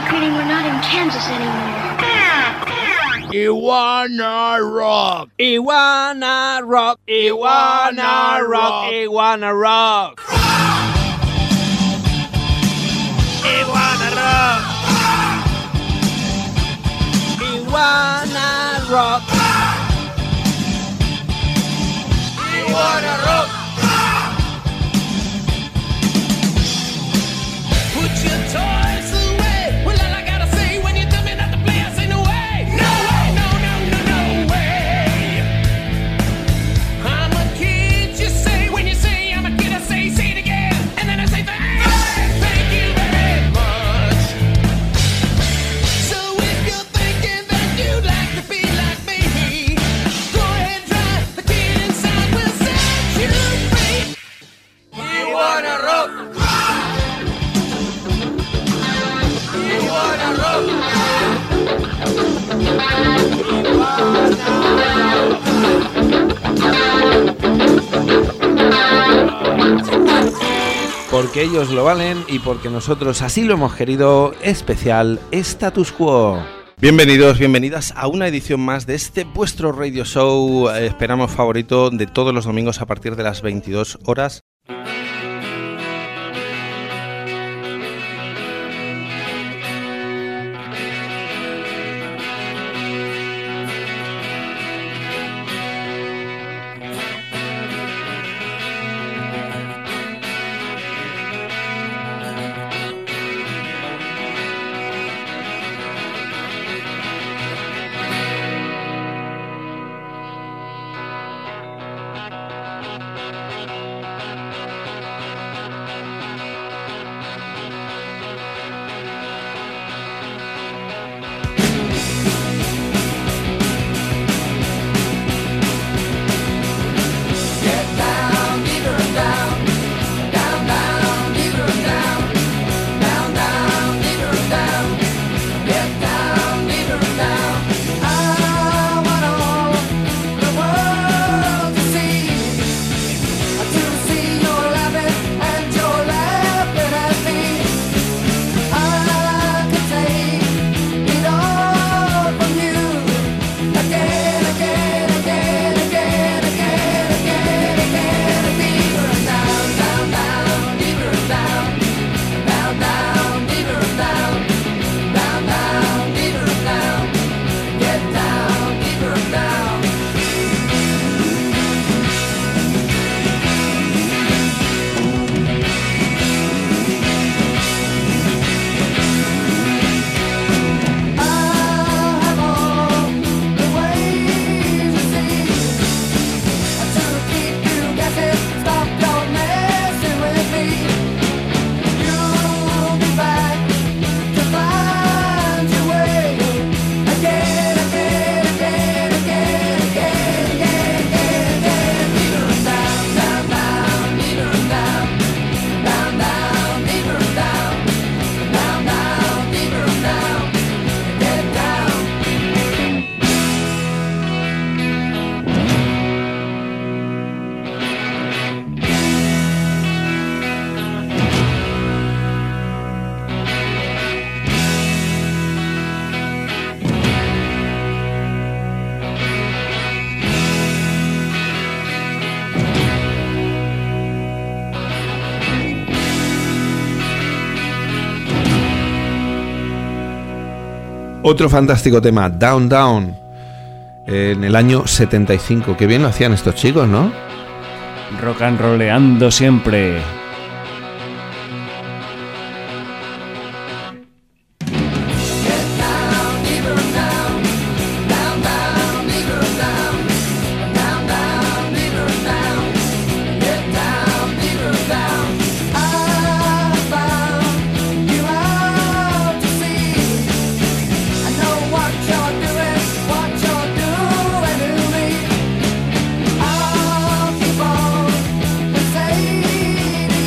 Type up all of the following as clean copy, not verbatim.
feeling we're not in Kansas anymore. Iguana Rock. Iguana Rock. Iguana Rock. Iguana Rock. Iguana Rock. Iguana Rock. Iguana Rock. Put your toys away. Well, all I gotta say when you tell me not to play, I say no way. No way, no, no, no, no way. I'm a kid, you say. When you say I'm a kid, I say it again. And then I say thank you very much. So if you're thinking that you'd like to be like me, go ahead, try. The kid inside will set you free. Iguana Rock. Iguana Rock. Porque ellos lo valen y porque nosotros así lo hemos querido, especial Status Quo. Bienvenidos, bienvenidas a una edición más de este vuestro radio show, esperamos favorito de todos los domingos a partir de las 22 horas. Otro fantástico tema, Down Down, en el año 75. Qué bien lo hacían estos chicos, ¿no? Rock and rolleando siempre. I'll keep on and say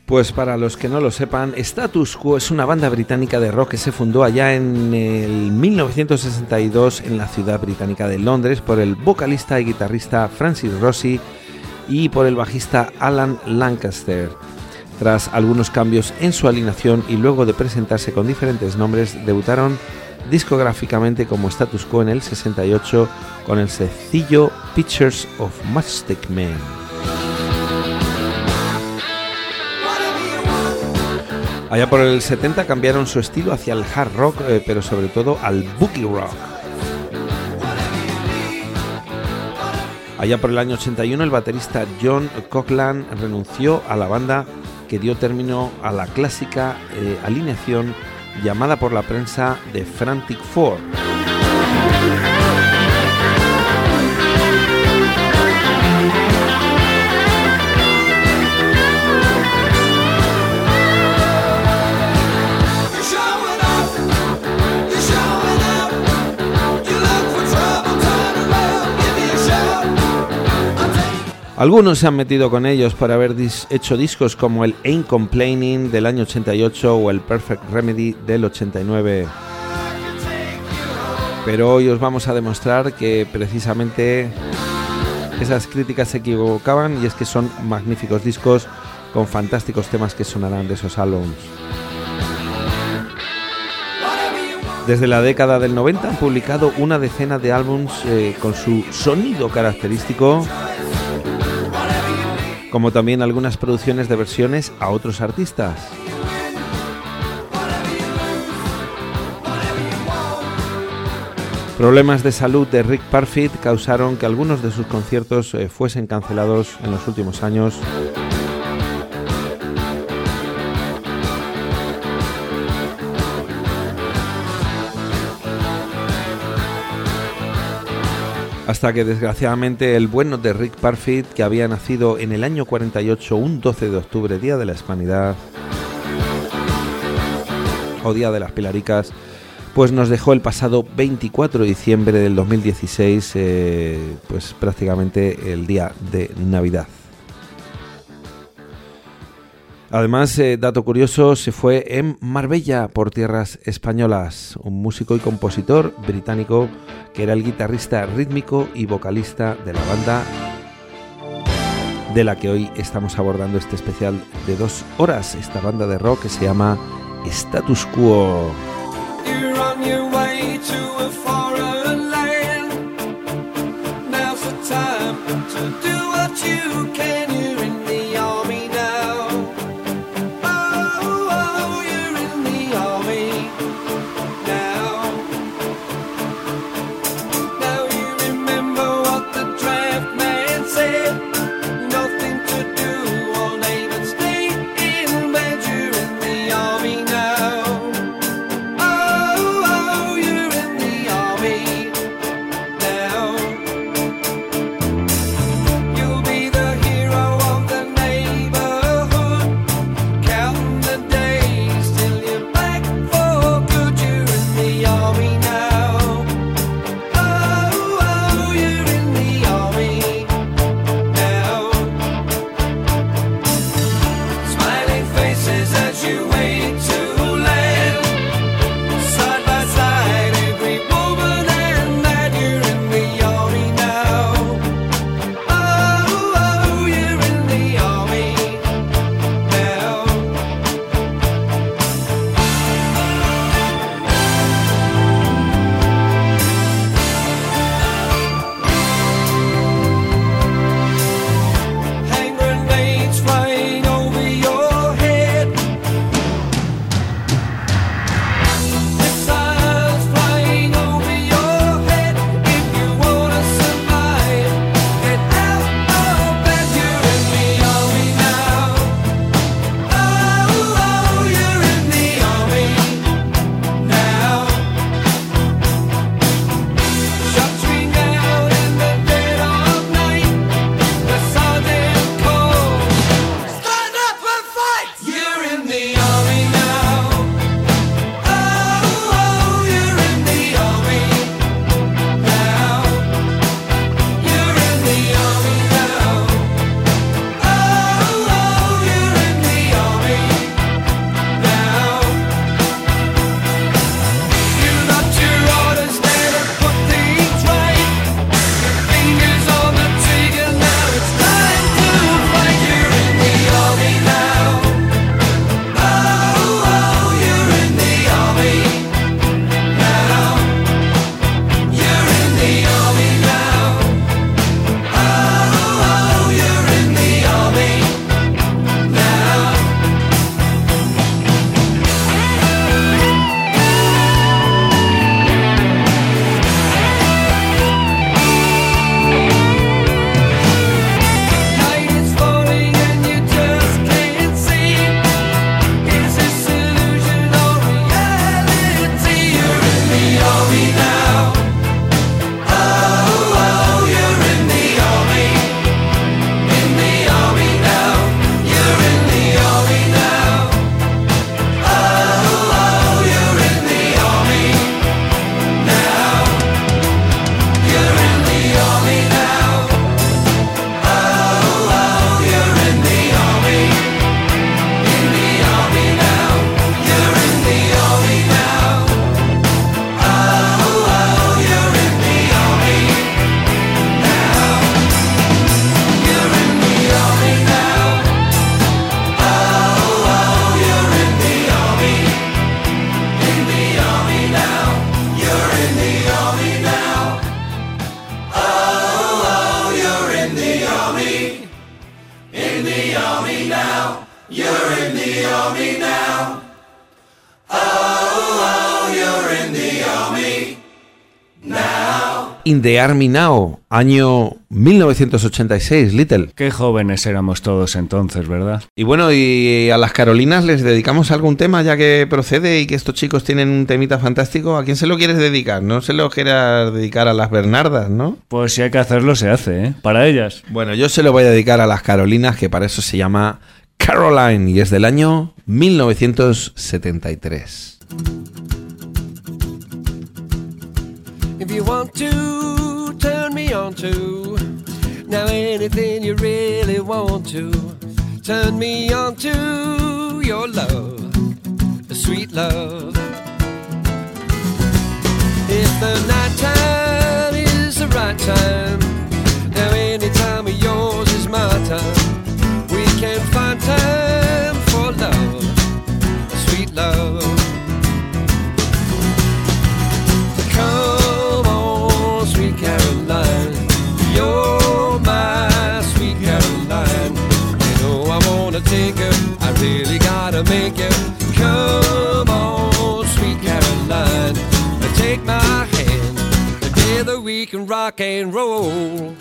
Pues para los que no lo sepan, Status Quo es una banda británica de rock que se fundó allá en el 1962 en la ciudad británica de Londres por el vocalista y guitarrista Francis Rossi y por el bajista Alan Lancaster. Tras algunos cambios en su alineación y luego de presentarse con diferentes nombres, debutaron discográficamente como Status Quo en el 68 con el sencillo Pictures of Matchstick Men. Allá por el 70 cambiaron su estilo hacia el hard rock, pero sobre todo al boogie rock. Allá por el año 81 el baterista John Coghlan renunció a la banda, que dio término a la clásica alineación llamada por la prensa The Frantic Four. Algunos se han metido con ellos por haber hecho discos como el Ain't Complaining del año 88 o el Perfect Remedy del 89. Pero hoy os vamos a demostrar que precisamente esas críticas se equivocaban, y es que son magníficos discos con fantásticos temas que sonarán de esos álbumes. Desde la década del 90 han publicado una decena de álbumes con su sonido característico, como también algunas producciones de versiones a otros artistas. Problemas de salud de Rick Parfitt causaron que algunos de sus conciertos fuesen cancelados en los últimos años. Hasta que desgraciadamente el bueno de Rick Parfitt, que había nacido en el año 48, un 12 de octubre, Día de la Hispanidad, o Día de las Pilaricas, pues nos dejó el pasado 24 de diciembre del 2016, pues prácticamente el día de Navidad. Además, dato curioso, se fue en Marbella, por tierras españolas, un músico y compositor británico que era el guitarrista rítmico y vocalista de la banda de la que hoy estamos abordando este especial de 2 horas, esta banda de rock que se llama Status Quo. In the Army Now, año 1986, Little. Qué jóvenes éramos todos entonces, ¿verdad? Y bueno, y a las Carolinas les dedicamos algún tema ya que procede y que estos chicos tienen un temita fantástico. ¿A quién se lo quieres dedicar? No se lo quieras dedicar a las Bernardas, ¿no? Pues si hay que hacerlo, se hace, ¿eh? Para ellas. Bueno, yo se lo voy a dedicar a las Carolinas, que para eso se llama Caroline y es del año 1973. If you want to turn me on to now anything you really want to turn me on to your love, sweet love. If the night time is the right time, now any time of yours is my time. We can find time for love, sweet love. Come on, sweet Caroline, you're my sweet Caroline. You know I wanna take her, I really gotta make her. Come on, sweet Caroline, take my hand, together we can rock and roll.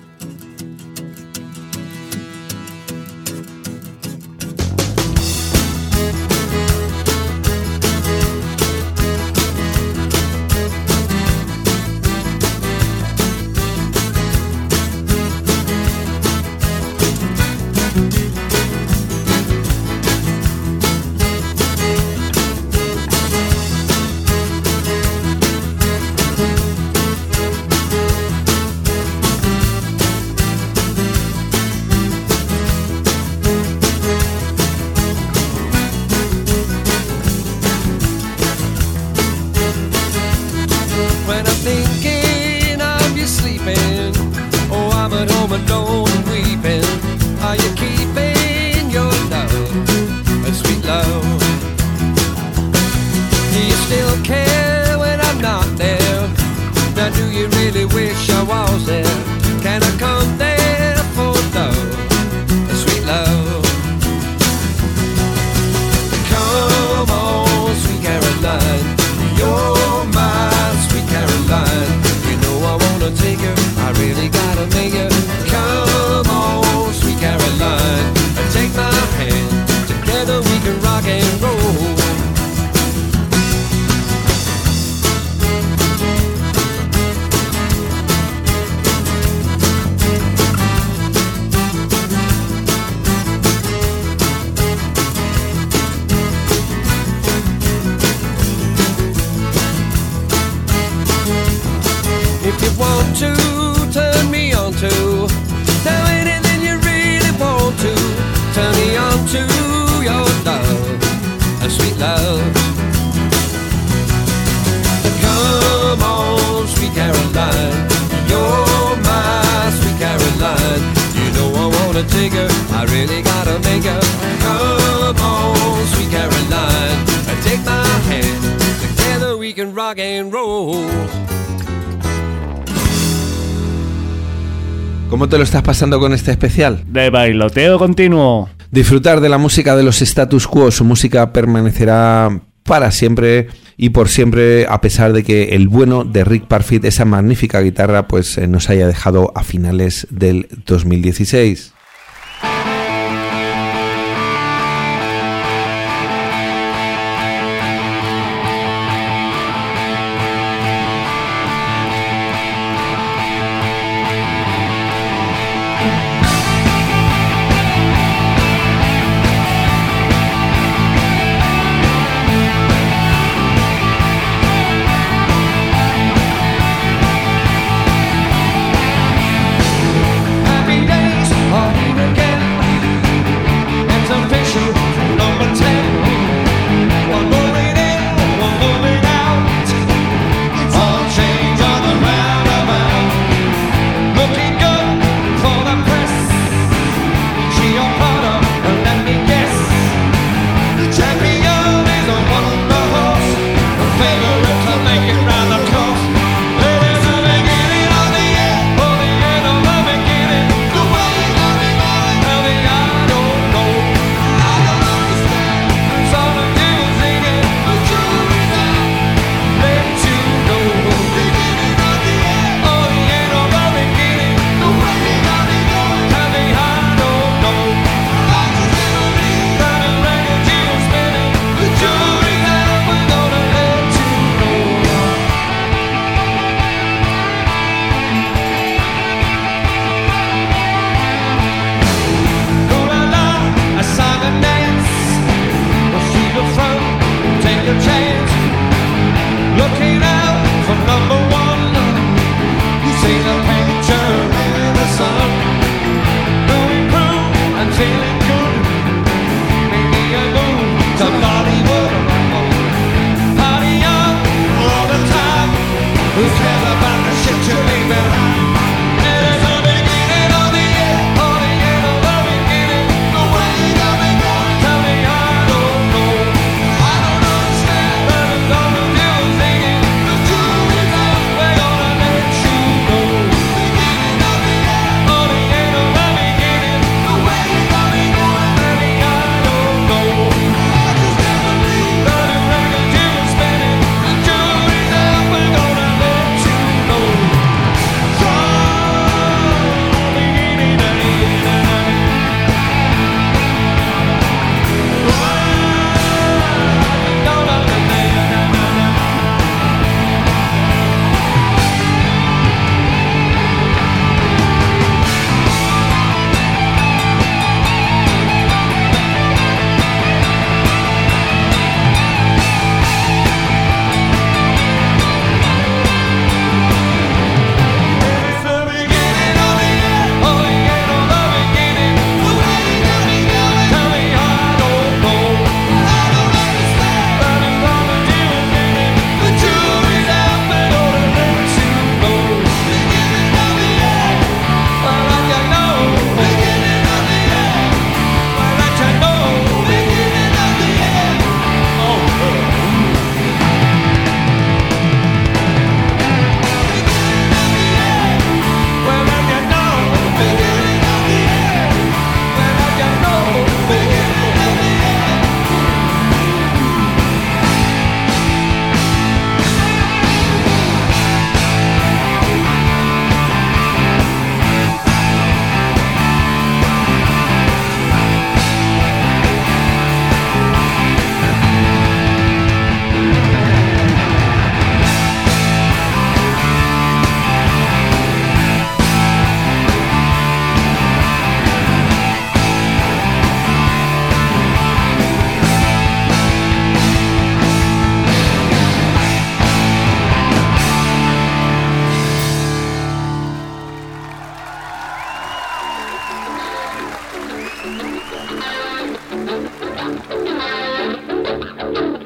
¿Cómo te lo estás pasando con este especial? De bailoteo continuo. Disfrutar de la música de los Status Quo. Su música permanecerá para siempre y por siempre, a pesar de que el bueno de Rick Parfitt, esa magnífica guitarra, pues nos haya dejado a finales del 2016. Happy days are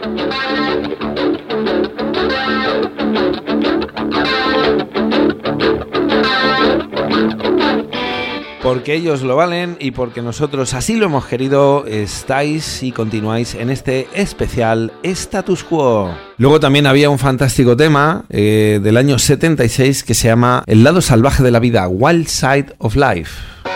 Porque ellos lo valen y porque nosotros así lo hemos querido, estáis y continuáis en este especial Status Quo. Luego también había un fantástico tema del año 76 que se llama El lado salvaje de la vida, Wild Side of Life.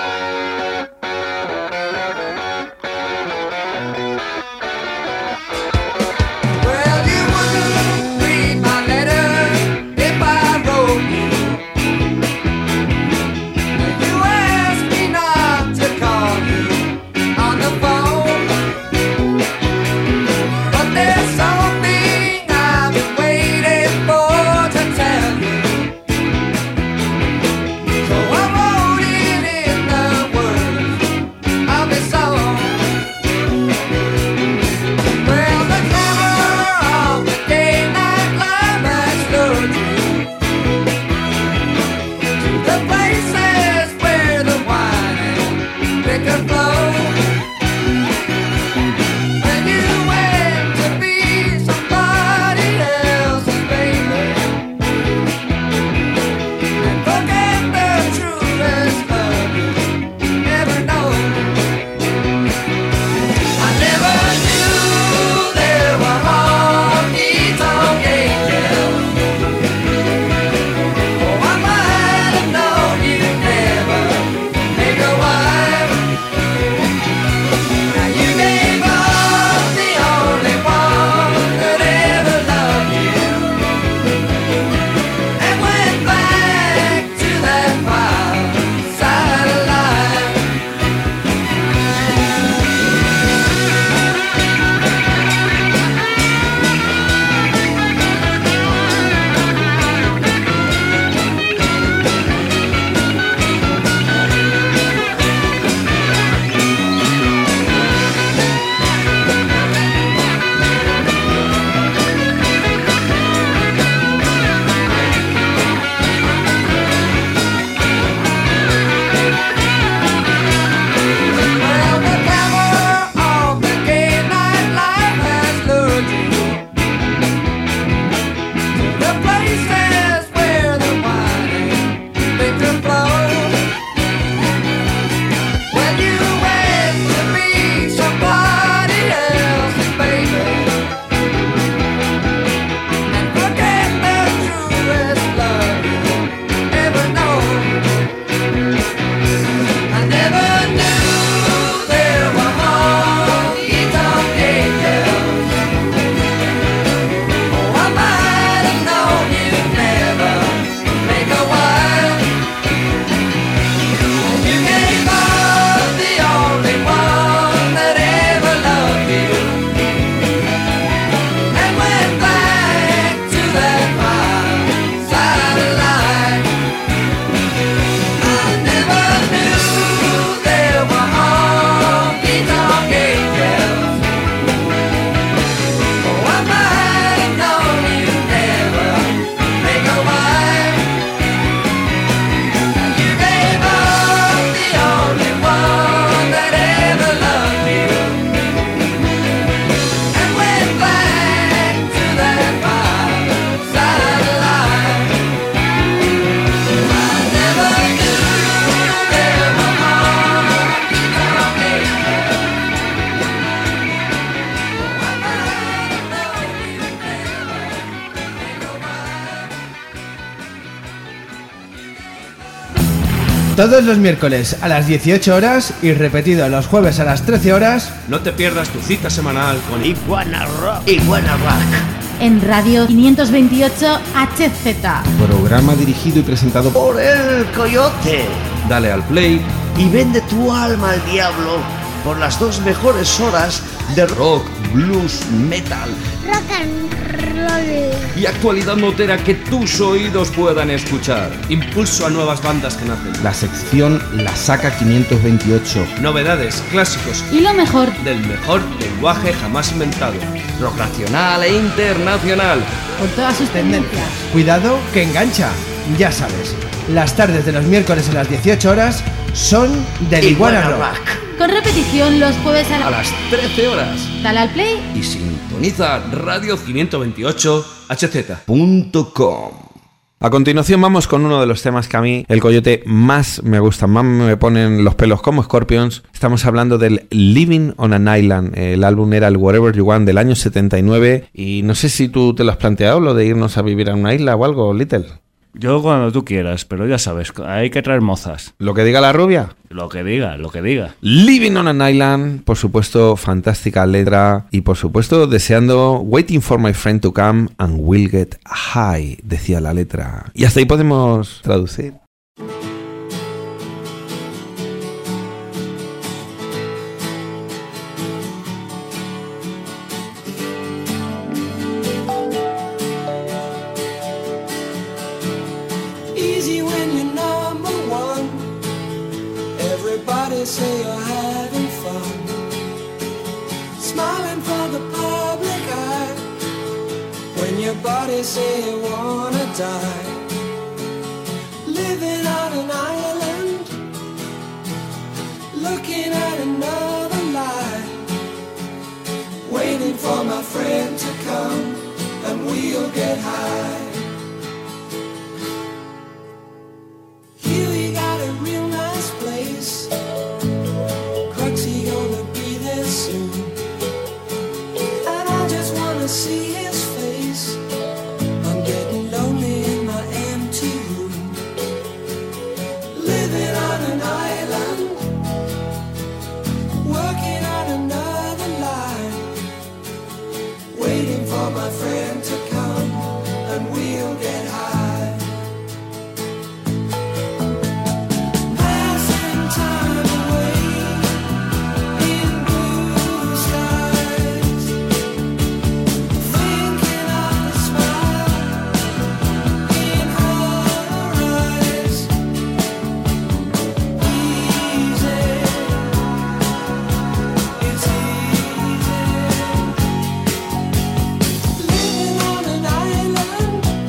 Todos los miércoles a las 18 horas y repetido los jueves a las 13 horas. No te pierdas tu cita semanal con Iguana Rock. Iguana Rock. En Radio 528 HZ. Programa dirigido y presentado Por el Coyote. Dale al play Y vende tu alma al diablo por las 2 mejores horas de rock, blues, metal Rock and roll. y actualidad notera que tus oídos puedan escuchar. Impulso a nuevas bandas que nacen. la sección La Saca 528. Novedades, clásicos Y lo mejor, del mejor lenguaje jamás inventado. Rock nacional e internacional. por todas sus tendencias. Cuidado que engancha. Ya sabes, las tardes de los miércoles a las 18 horas son del Iguana Rock. con repetición los jueves A las 13 horas. Dale al play. Y sintoniza Radio 528 HZ. .com. A continuación vamos con uno de los temas que a mí, el Coyote, más me gusta, más me ponen los pelos como Scorpions. Estamos hablando del Living on an Island. El álbum era el Wherever You Want del año 79 y no sé si tú te lo has planteado, lo de irnos a vivir a una isla o algo, Little. Yo cuando tú quieras, pero ya sabes, hay que traer mozas. Lo que diga la rubia. Lo que diga, lo que diga. Living on an Island, por supuesto, fantástica letra y por supuesto deseando Waiting for my friend to come and we'll get high, decía la letra. Y hasta ahí podemos traducir. Easy when you're number one. Everybody say you're having fun. Smiling for the public eye. When your body say you wanna die. Living on an island. Looking at another life. Waiting for my friend to come and we'll get high. Here we got a real nice place. Cruxy gonna be there soon. And I just wanna see his face. I'm getting lonely in my empty room. Living on an island. Working on another line. Waiting for my friend to come and we'll get high. Living on an island.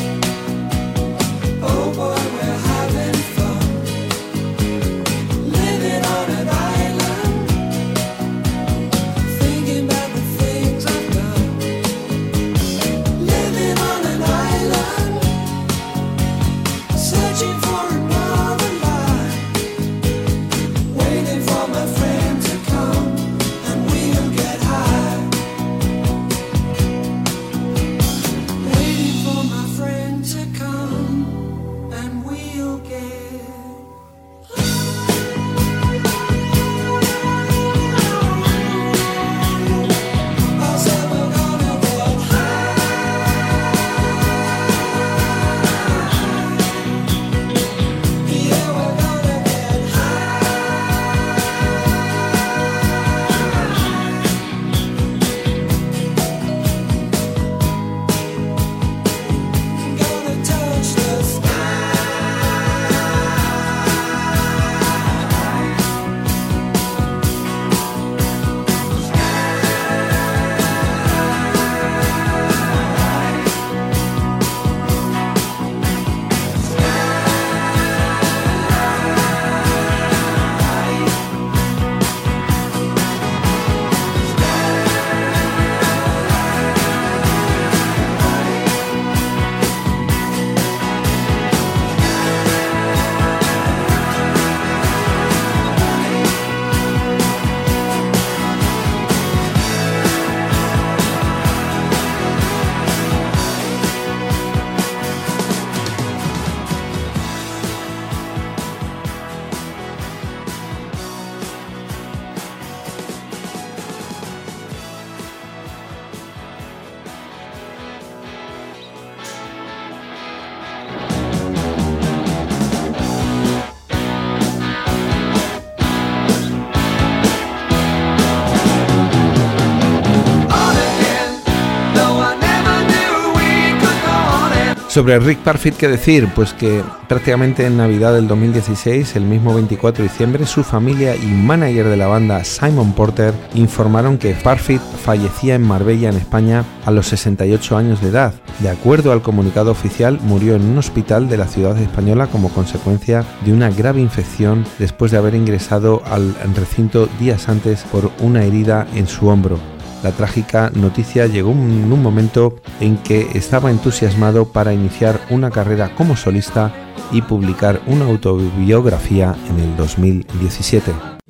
Sobre Rick Parfitt, ¿qué decir? Pues que prácticamente en Navidad del 2016, el mismo 24 de diciembre, su familia y manager de la banda, Simon Porter, informaron que Parfitt fallecía en Marbella, en España, a los 68 años de edad. De acuerdo al comunicado oficial, murió en un hospital de la ciudad española como consecuencia de una grave infección después de haber ingresado al recinto días antes por una herida en su hombro. La trágica noticia llegó en un momento en que estaba entusiasmado para iniciar una carrera como solista y publicar una autobiografía en el 2017.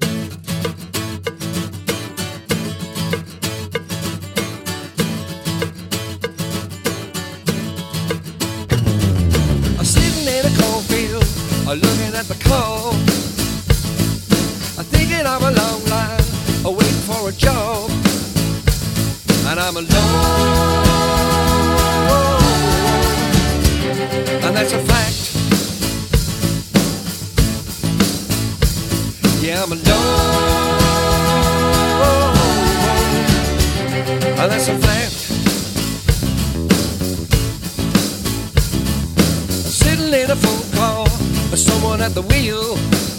And I'm alone, and that's a fact. Yeah, I'm alone, and that's a fact. I'm sitting in a phone call with someone at the wheel.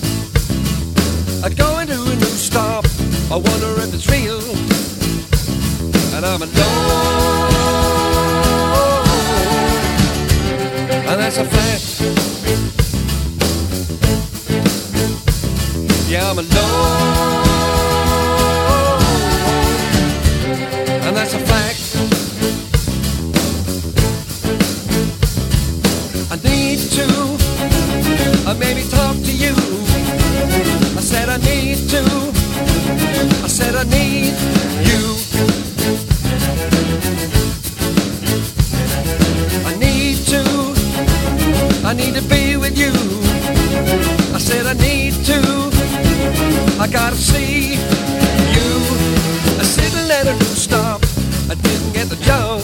I go into a new stop, I wonder if it's real. And I'm alone, and that's a fact. Yeah, I'm alone, and that's a fact. I need to, maybe talk to you. I said I need to, I said I need you. I need to be with you. I said I need to. I gotta see you. I sitting at a new stop. I didn't get the job.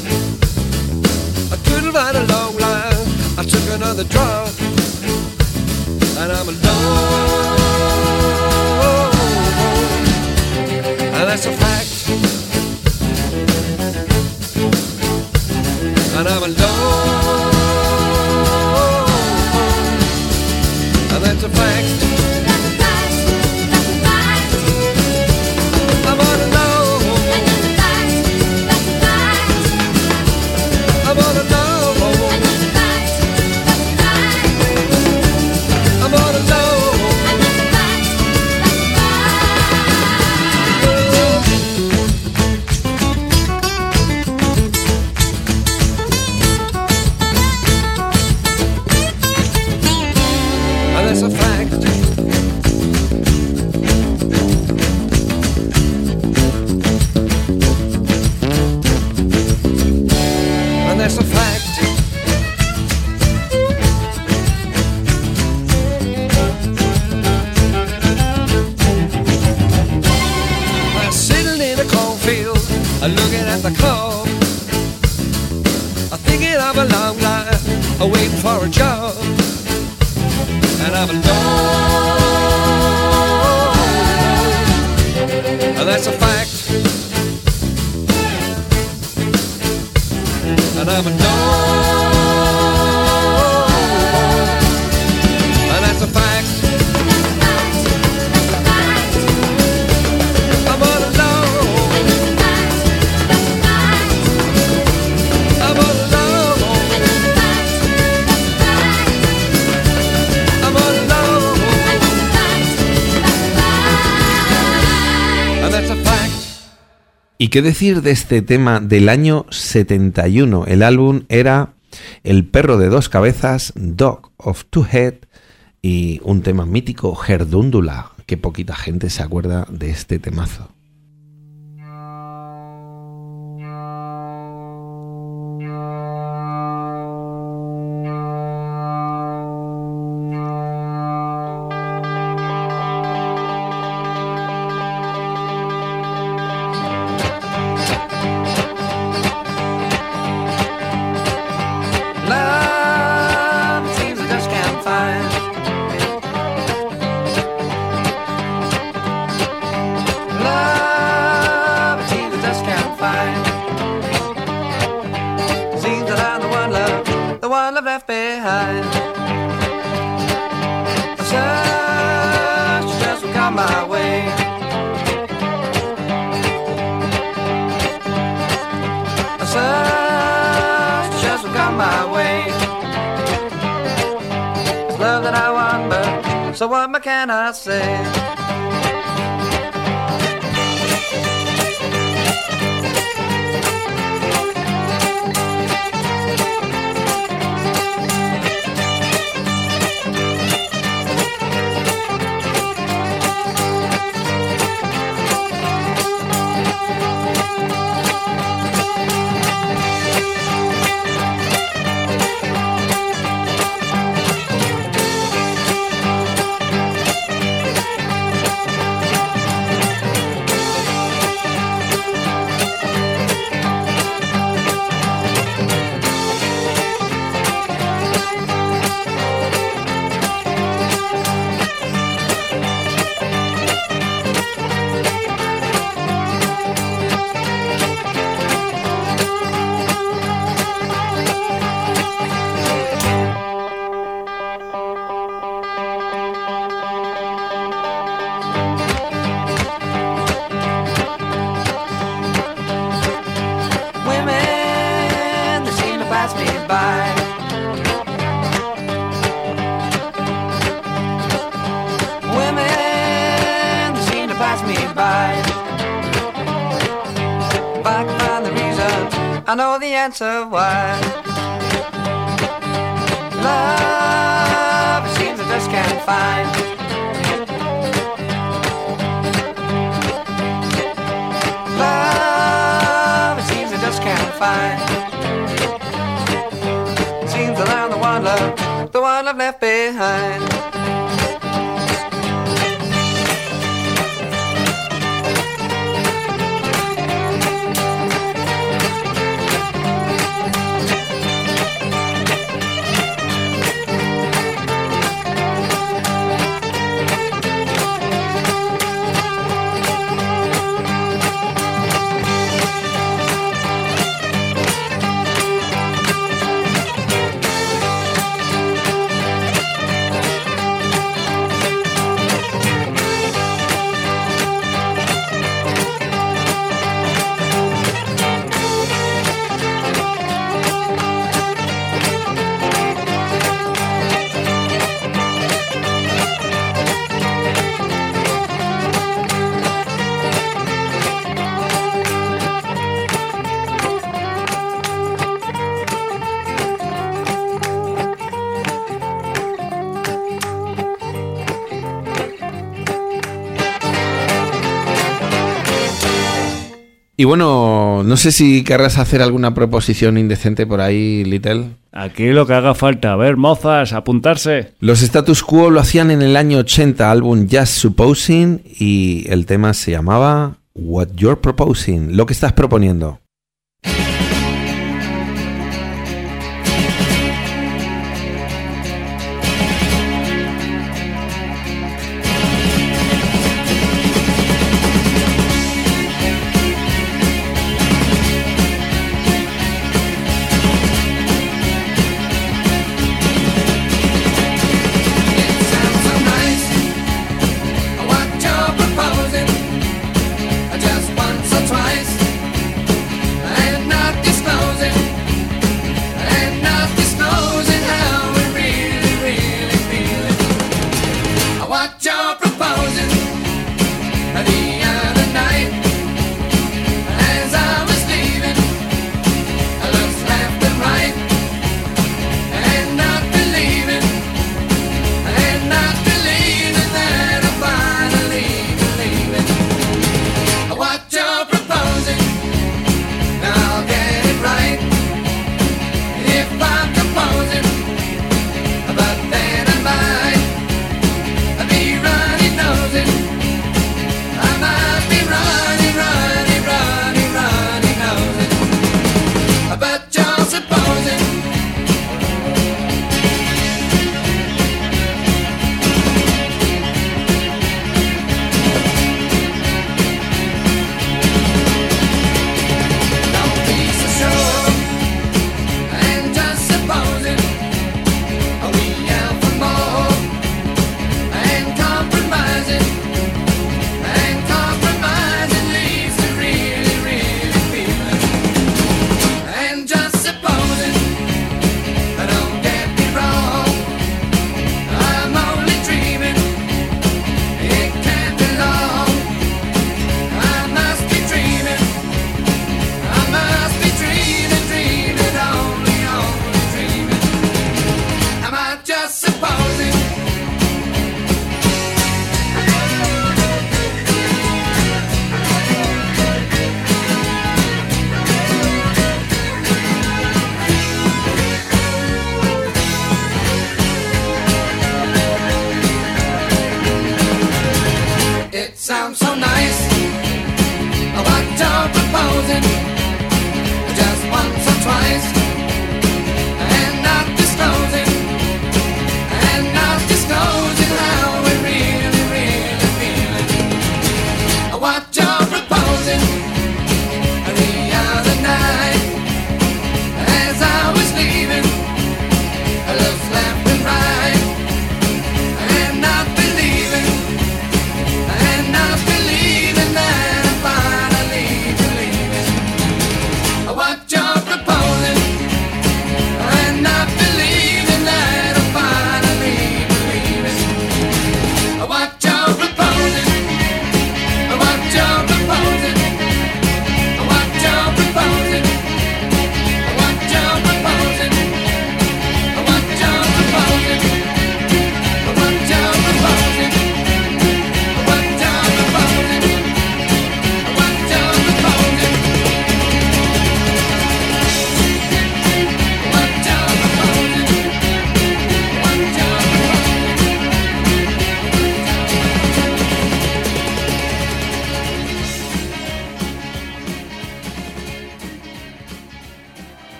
I couldn't write a long line. I took another drop. And I'm alone. And that's a fact. And I'm alone. That's a fact. I'm all alone. I'm all alone. I'm all alone. That's a fact. And that's a fact. I'm sitting in a cornfield, looking at the corn. I'm thinking of a long life, waiting for a job. And I'm alone, and that's a fact. And I'm alone, and that's a fact. I'm all alone. I'm all alone. I'm all alone. And that's a fact. ¿Y qué decir de este tema del año 71? El álbum era El perro de dos cabezas, Dog of Two Heads, y un tema mítico, Gerdúndula, que poquita gente se acuerda de este temazo. Seems that I'm the one love behind. I searched just to come my way. I searched just to come my way. It's love that I want, but so what more can I say? I know the answer why. Love, it seems I just can't find. Love, it seems I just can't find. It seems that I'm the one I've left behind. Y bueno, no sé si querrás hacer alguna proposición indecente por ahí, Little. Aquí lo que haga falta. A ver, mozas, apuntarse. Los Status Quo lo hacían en el año 80, álbum Just Supposing, y el tema se llamaba What You're Proposing, lo que estás proponiendo. Proposing just once or twice, and not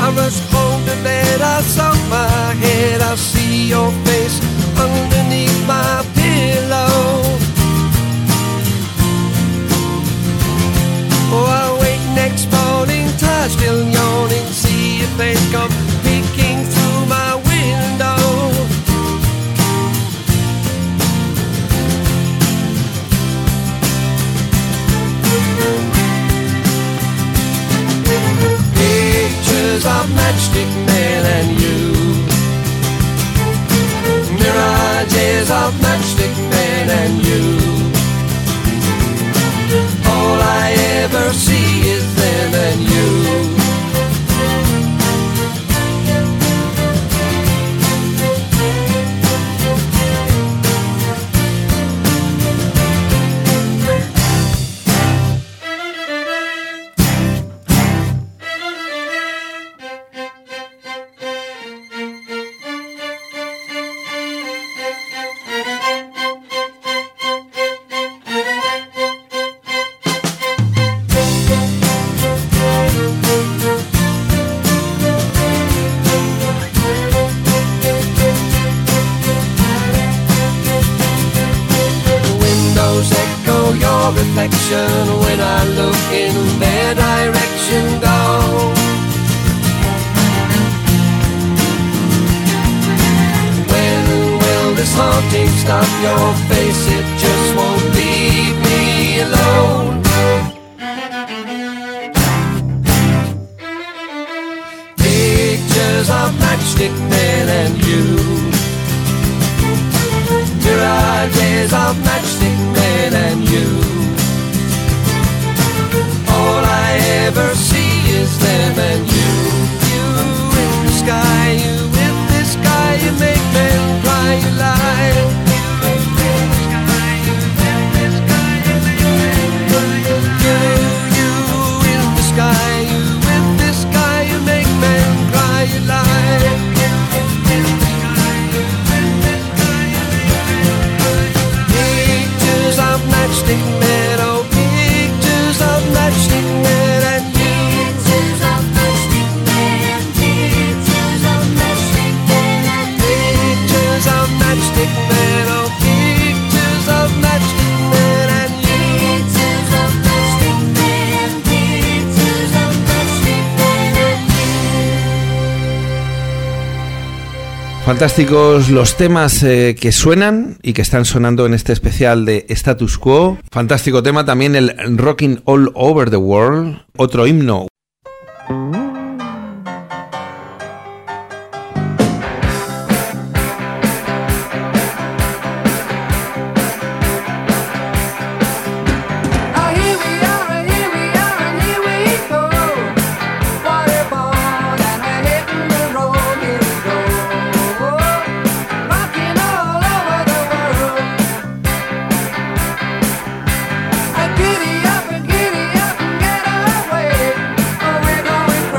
I rush home to bed, I saw my head, I see your face underneath my pillow. Oh, I wake next morning, tired, still yawning, see your face come peeking through my window. Pictures of matchstick men and you, mirages of matchstick men and you. All I ever see is them and you. Reflection when I look in their direction go. When will this haunting stop? Your face, it just won't leave me alone. Pictures of matchstick men and you, mirages of matchstick men and you. All I ever see is them and you. You in the sky, you in the sky, you make men cry, you lie. You in the sky, you in the sky, you make men cry, you lie. You in the sky, you in the sky, you make men cry, you lie. Pictures of matchstick men, oh pictures of matchstick men and you. Pictures of matchstick men, pictures of matchstick men and pictures of matchstick men, oh pictures of matchstick men and you. Pictures of matchstick men, pictures of matchstick men and you. Fantásticos los temas que suenan y que están sonando en este especial de Status Quo. Fantástico tema también el Rocking All Over the World, otro himno. Here we are, and here we are, and here we go. Waterborne, and we're hitting the road. Here we go, rocking all over the world. Giddy up and get away. Oh, we're going crazy.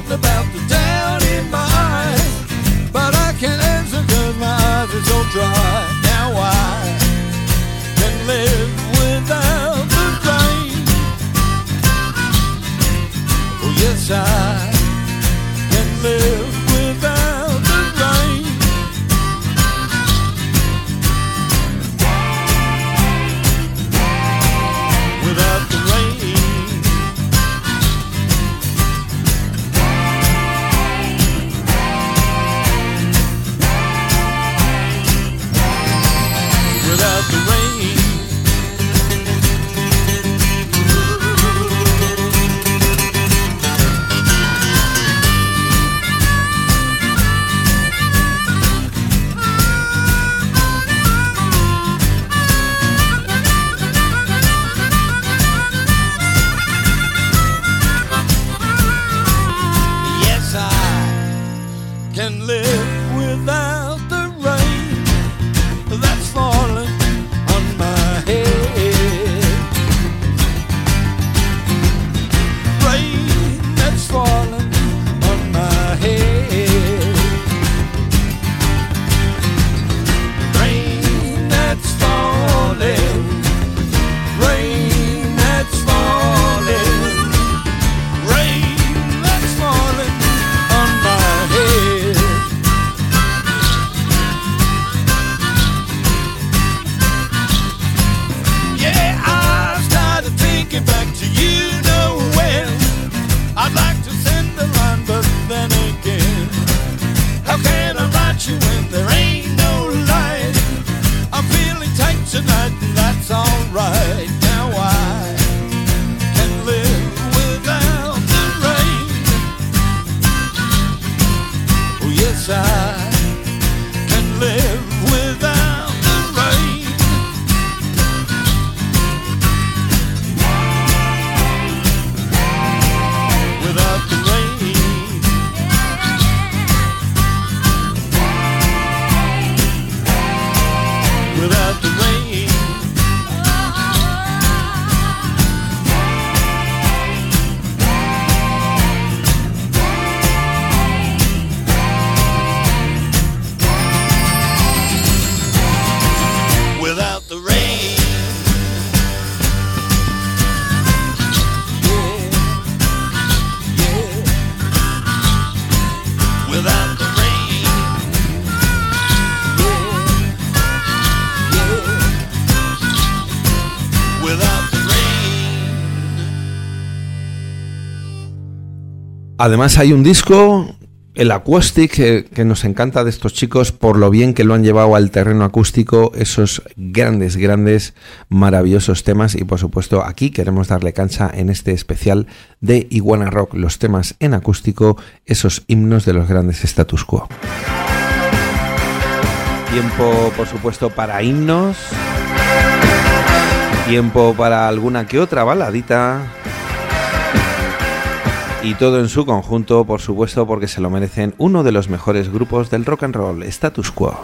something about the down in my eyes, but I can't answer 'cause my eyes are so dry. Now I can live without the rain. Oh yes, I can live without the rain. Without the rain. Without the rain. Yes, I can live without the rain that's falling on my head. Rain that's falling on my head. Rain that's falling. Rain that's falling. Rain that's falling on my head. Yeah, I started thinking back to you know when. I'd like to send a line, but then again, how can I write you when there ain't no light? I'm feeling tight tonight, and that's alright. Now I can live without the rain. Oh yes, I can live without the rain. Without the rain. Without the rain. Without the rain. Yeah, yeah. Without the rain. Yeah, yeah. Without the rain. Además hay un disco, el Acoustic, que nos encanta de estos chicos por lo bien que lo han llevado al terreno acústico, esos grandes, maravillosos temas. Y por supuesto aquí queremos darle cancha en este especial de Iguana Rock, los temas en acústico, esos himnos de los grandes status quo. Tiempo, por supuesto, para himnos, tiempo para alguna que otra baladita. Y todo en su conjunto, por supuesto, porque se lo merecen uno de los mejores grupos del rock and roll, Status Quo.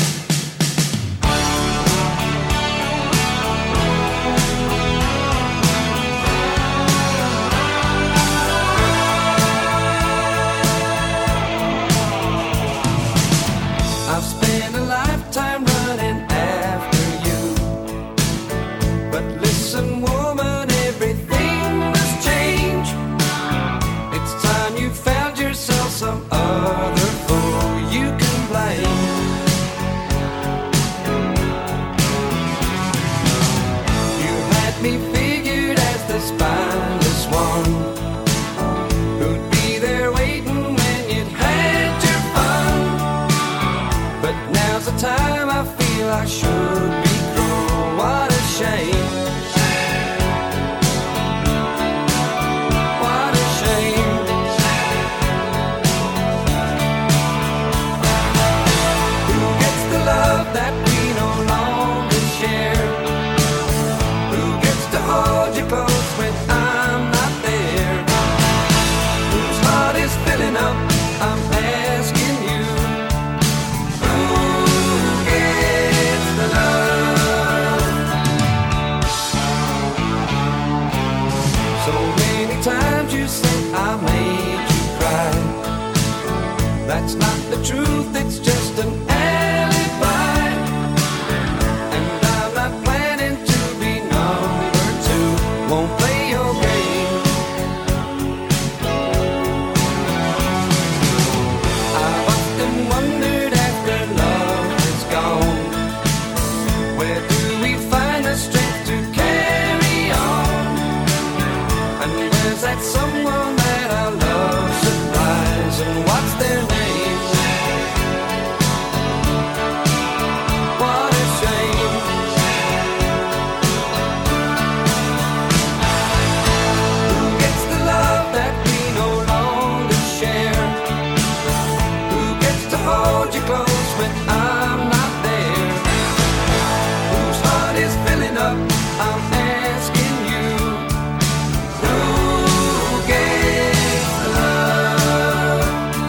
I've spent a lifetime running after you, but listen, woman, everything must change. It's time you found yourself some other fool you can blame. You had me figured as the spineless one who'd be there waiting when you'd had your fun. But now's the time I feel I should be gone. What a shame. What a shame. Who gets the love that we no longer share? Who gets to hold you close when I'm not there? Whose heart is filling up? I'm asking you. Who gets the love? hold you close when I'm not there? Whose heart is filling up? I'm asking you. Who gave love?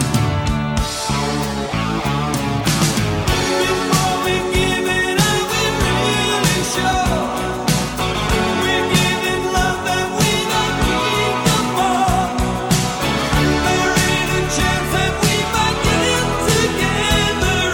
Before we give it up, we really show. We're giving love that we don't need no more. There ain't a chance that we might get together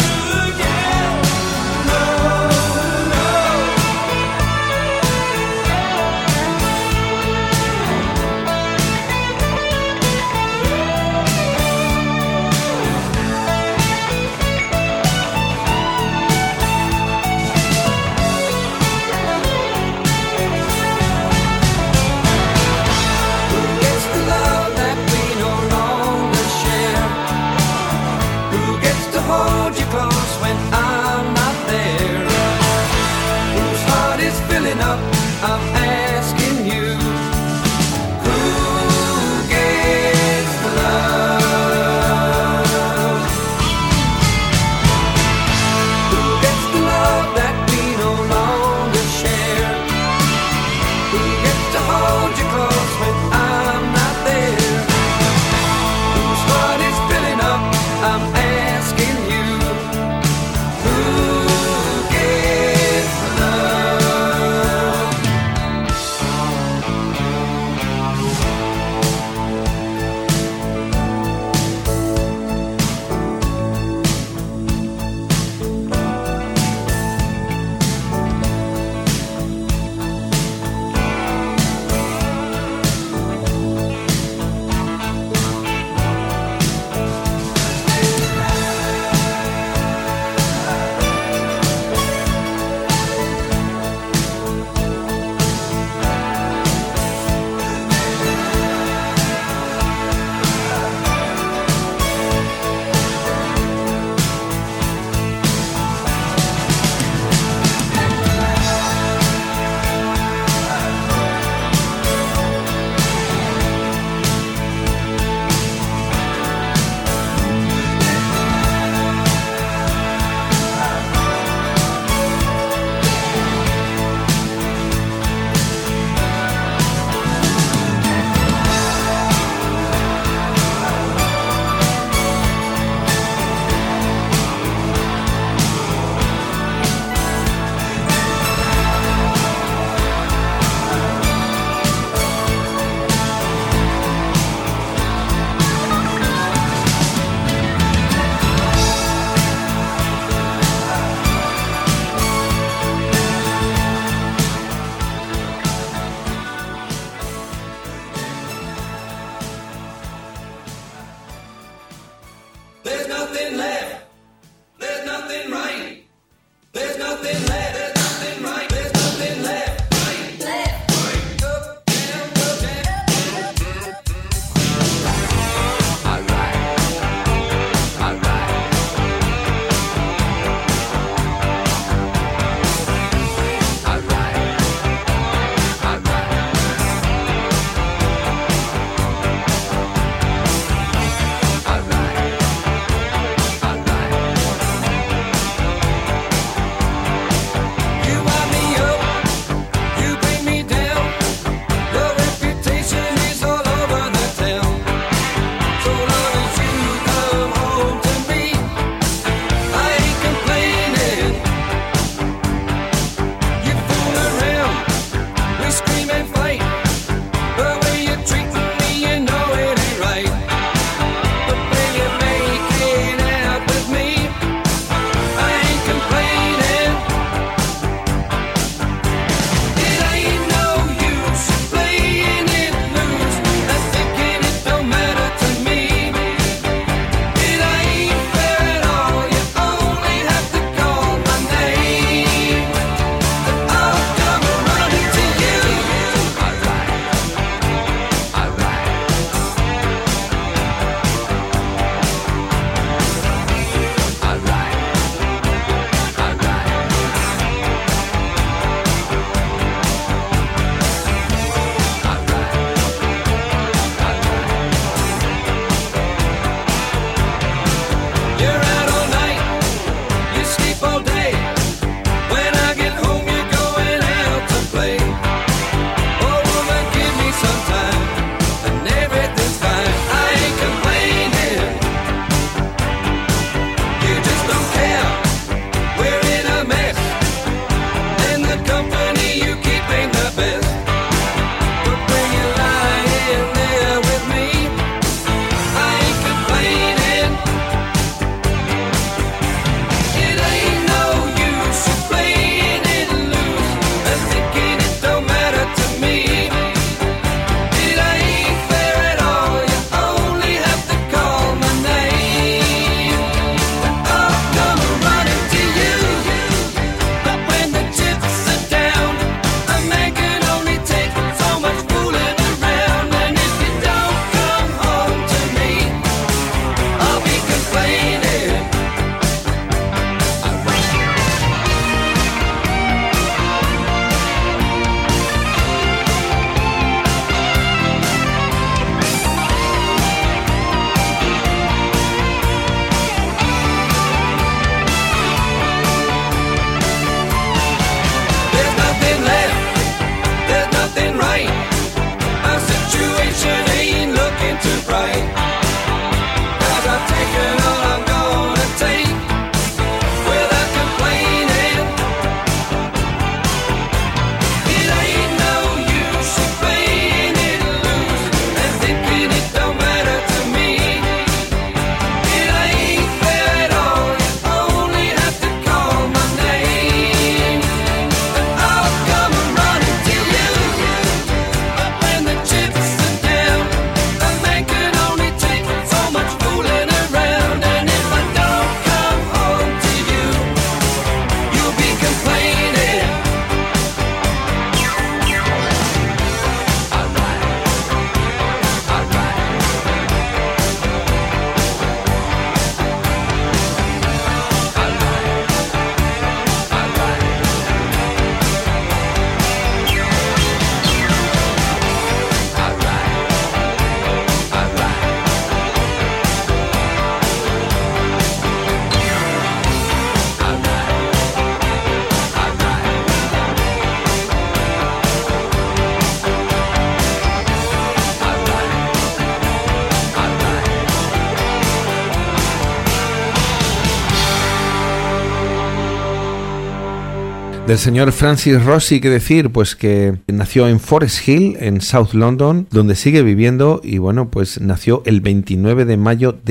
Del señor Francis Rossi, ¿qué decir? Pues que nació en Forest Hill, en South London, donde sigue viviendo y bueno, pues nació el 29 de mayo de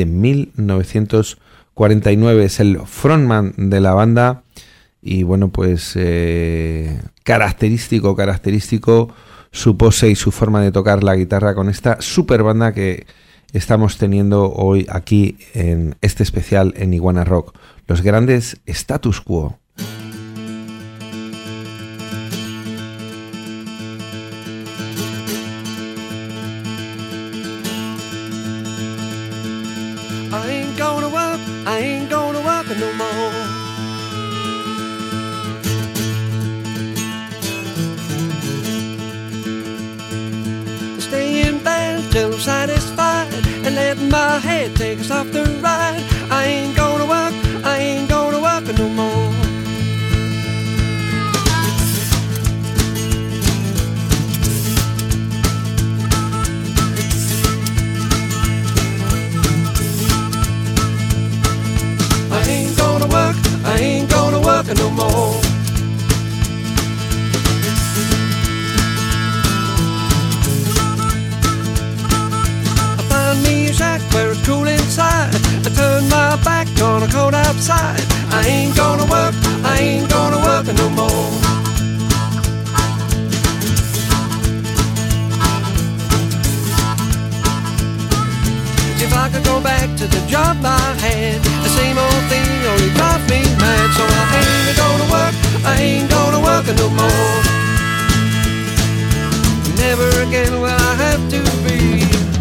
1949. Es el frontman de la banda y bueno, pues característico su pose y su forma de tocar la guitarra con esta super banda que estamos teniendo hoy aquí en este especial en Iguana Rock. Los grandes Status Quo. I ain't gonna work no more. Stay in bed till I'm satisfied and let my head take us off the ride. I ain't gonna work no more. I ain't gonna work no more. I found me a shack where it's cool inside. I turned my back on a cold outside. I ain't gonna work no more. If I could go back to the job I had, the same old thing only drives me mad. So I ain't gonna work no more. Never again will I have to be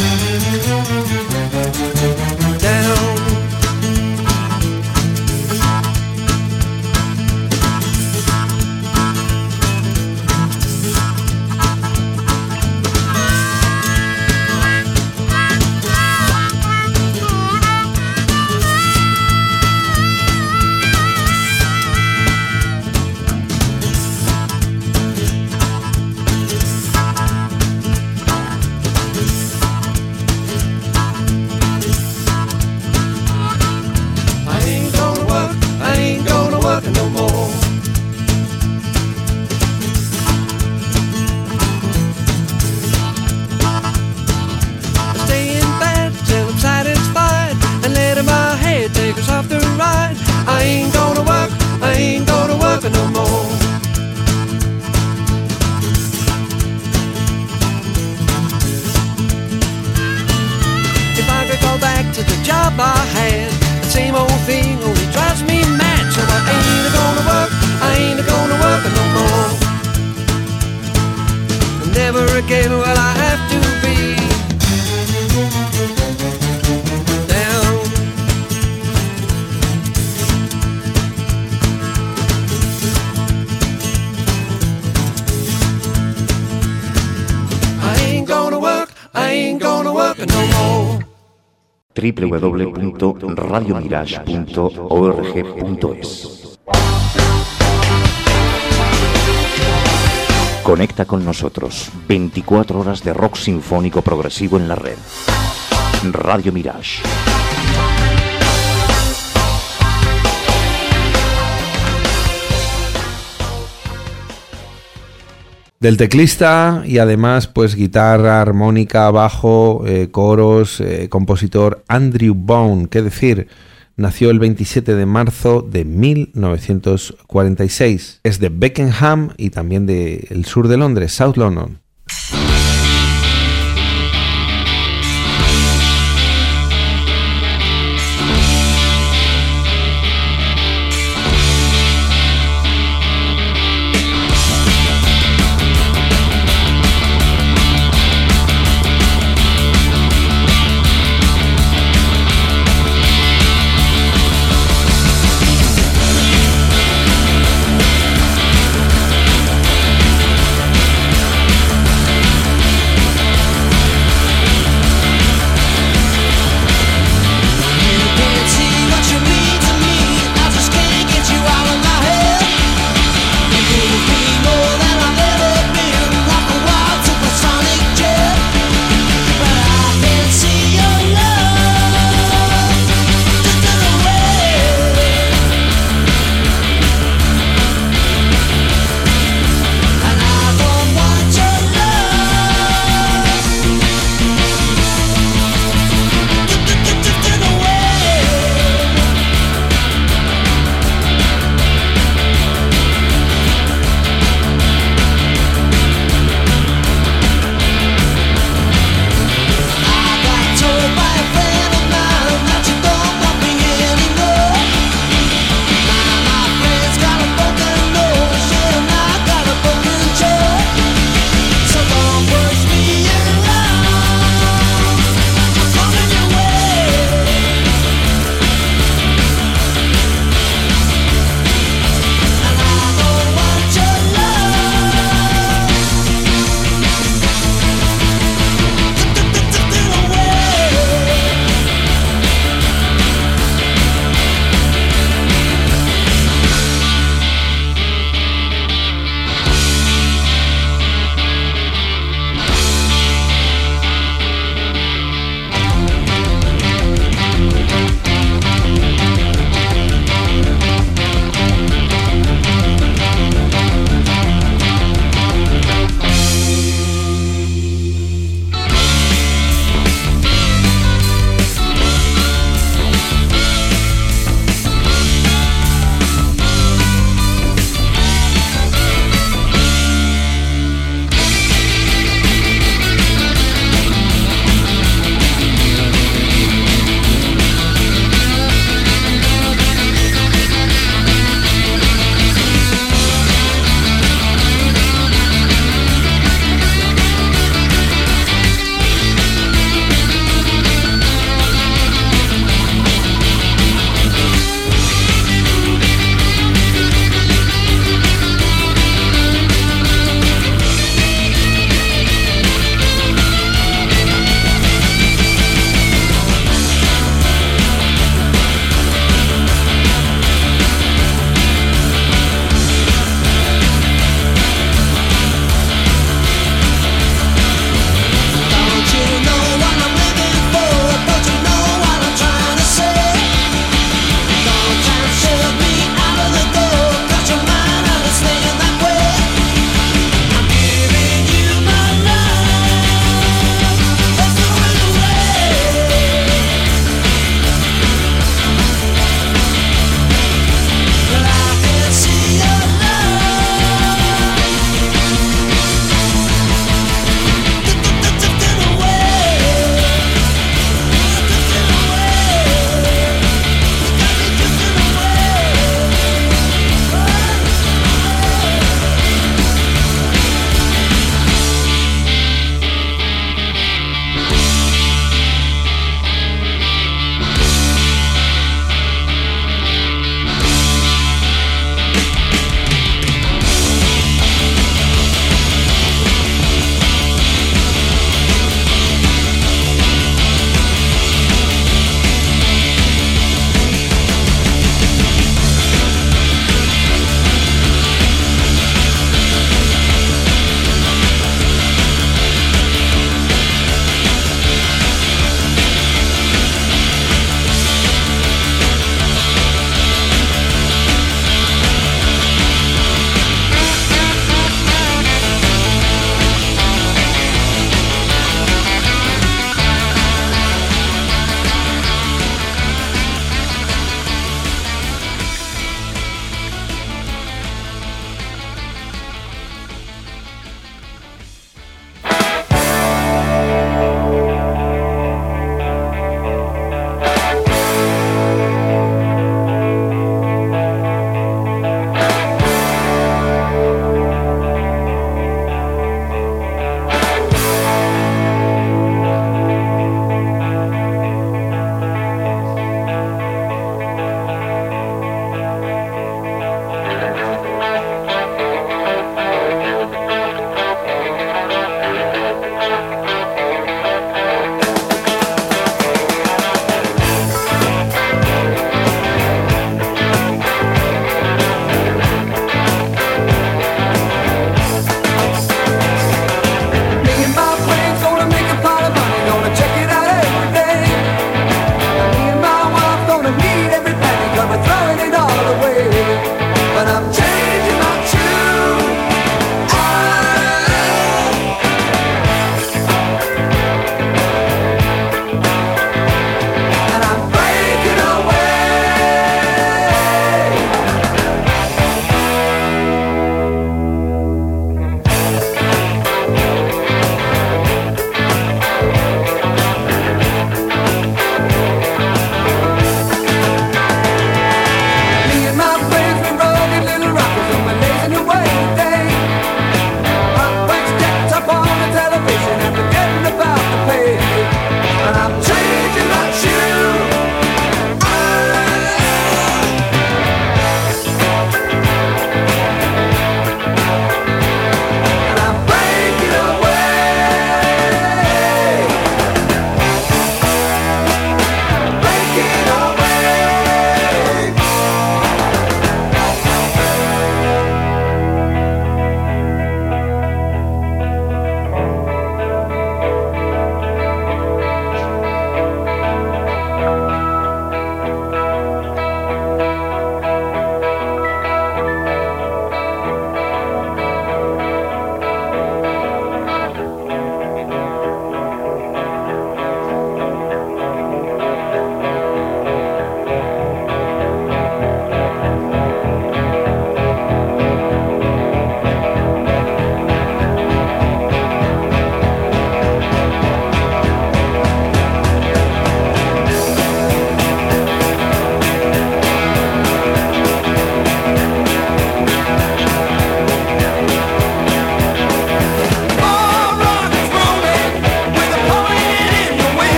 down. No more. Stay in bed till I'm satisfied and let my head take us off the ride. I ain't gonna work no more. If I could go back to the job I had, the same old thing only drives me mad. So I ain't gonna work no more. Never again will I have to be down. I ain't gonna work no more. www.radiomirage.org.es. Conecta con nosotros. 24 horas de rock sinfónico progresivo en la red. Radio Mirage. Del teclista y además pues guitarra, armónica, bajo, coros, compositor Andrew Bone, qué decir, nació el 27 de marzo de 1946, es de Beckenham y también del sur de Londres, South London.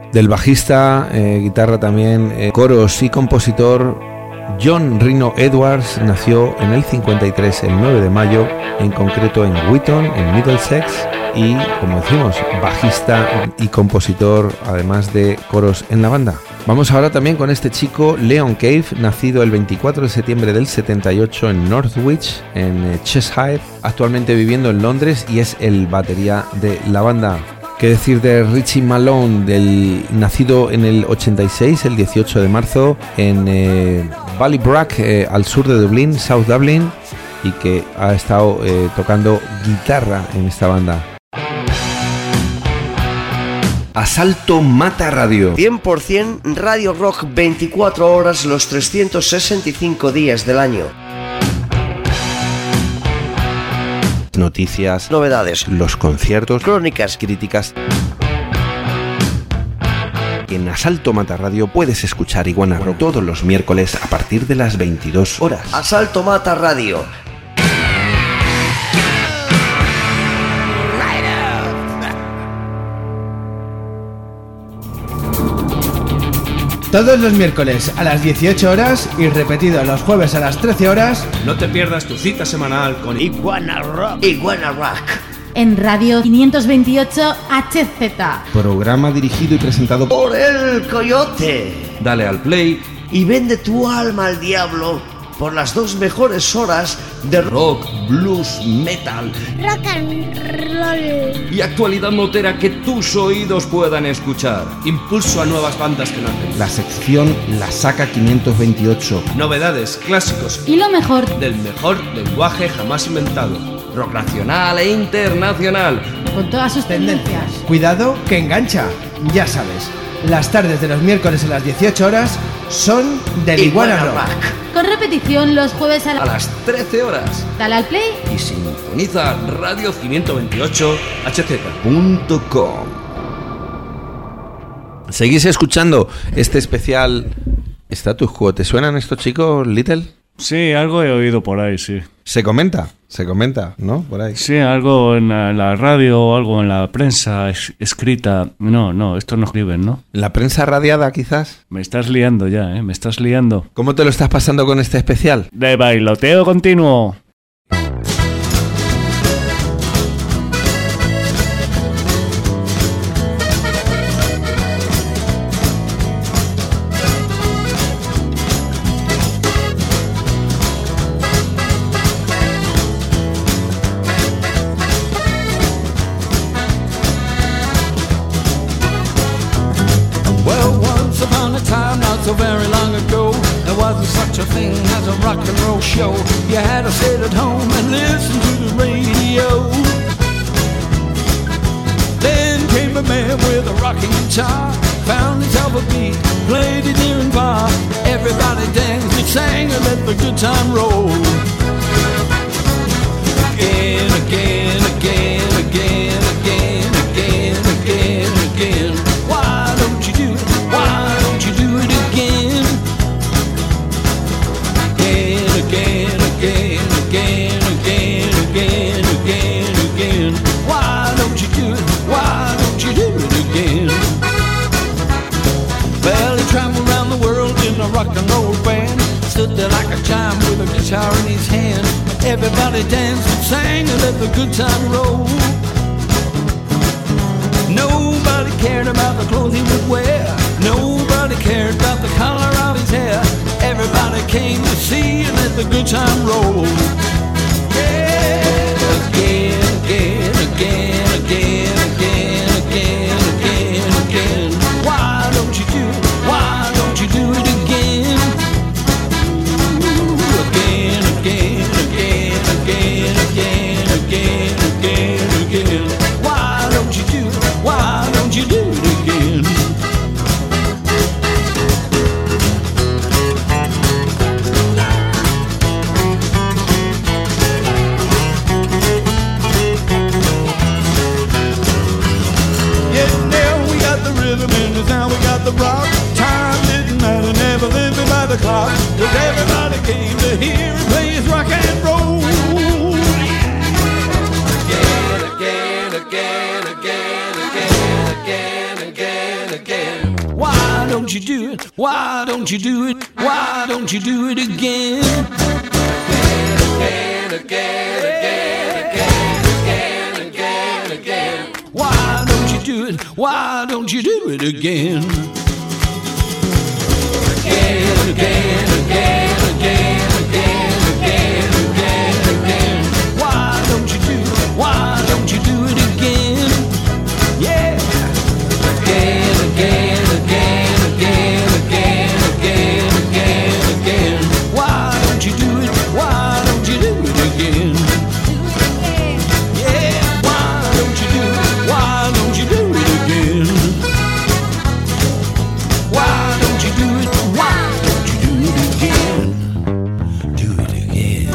del bajista, guitarra también, coros y compositor John Reno Edwards. Nació en el 53, el 9 de mayo, en concreto en Wheaton, en Middlesex, y, como decimos, bajista y compositor, además de coros en la banda. Vamos ahora también con este chico, Leon Cave, nacido el 24 de septiembre del 78 en Northwich, en Cheshire, actualmente viviendo en Londres, y es el batería de la banda. ¿Qué decir de Richie Malone, nacido en el 86, el 18 de marzo, en Ballybrack, al sur de Dublín, South Dublin, y que ha estado tocando guitarra en esta banda? Asalto Mata Radio. 100% Radio Rock 24 horas los 365 días del año. Noticias, novedades, los conciertos, crónicas, críticas. En Asalto Mata Radio puedes escuchar Iguana Rock todos los miércoles a partir de las 22 horas. Asalto Mata Radio. Todos los miércoles a las 18 horas y repetido los jueves a las 13 horas. No te pierdas tu cita semanal con Iguana Rock. Iguana Rock. En Radio 528 HZ. Programa dirigido y presentado por El Coyote. Dale al play y vende tu alma al diablo por las 2 mejores horas de rock, blues, metal, rock and roll y actualidad motera que tus oídos puedan escuchar. Impulso a nuevas bandas que nacen. La sección La Saca 528. Novedades, clásicos y lo mejor del mejor lenguaje jamás inventado. Rock nacional e internacional, con todas sus tendencias. Cuidado que engancha, ya sabes. Las tardes de los miércoles a las 18 horas son del Iguana Rock. Con repetición los jueves a las 13 horas. Dale al play y sintoniza Radio 528 HZ.com. Seguís escuchando este especial Status Quo. ¿Te suenan estos chicos, Little? Sí, algo he oído por ahí, sí. Se comenta, ¿no? Por ahí. Sí, algo en la radio o algo en la prensa escrita. No, esto no escriben, ¿no? ¿La prensa radiada, quizás? Me estás liando ya, me estás liando. ¿Cómo te lo estás pasando con este especial? De bailoteo continuo. So very long ago, there wasn't such a thing as a rock and roll show. You had to sit at home and listen to the radio. Then came a man with a rocking guitar, found himself a beat, played it near and far. Everybody danced and sang and let the good time roll. Again, again, again, again, again, again, again, again. Why don't you do it? Why don't you do it again? Again, again, again, again, again, again, again. Why don't you do it? Why don't you do it again? Well, he traveled around the world in a rock and roll band, stood there like a chime with a guitar in his hand. Everybody danced and sang and let the good time roll. Nobody cared about the clothes he would wear. Nobody cared about the color of his hair. Everybody came to see and let the good time roll. Yeah, again, again, again, again, again, again, again, again. Why don't you do it? Why don't you do it again? Ooh, again, again, again, again, again, again, again, again. Why don't you do it? Why don't you do it again? Now we got the rock. Time didn't matter, never living by the clock. Cause everybody came to hear him play his rock and roll. Again, again, again, again, again, again, again, again. don't you do it? Why don't you do it? Why don't you do it again? Again, again, again, again, again, again, again. Why don't you do it? Why don't you do it again? Again, again, again, again, again, again, again, again. Why don't you do it? Why don't you do it again? Yeah. Again, again, again, again, again, again, again, again. Why don't you do it? Why don't you do it again? Yeah. Why don't you do it? Why don't you do it again? Why don't you do it? Why don't you do it again? Do it again.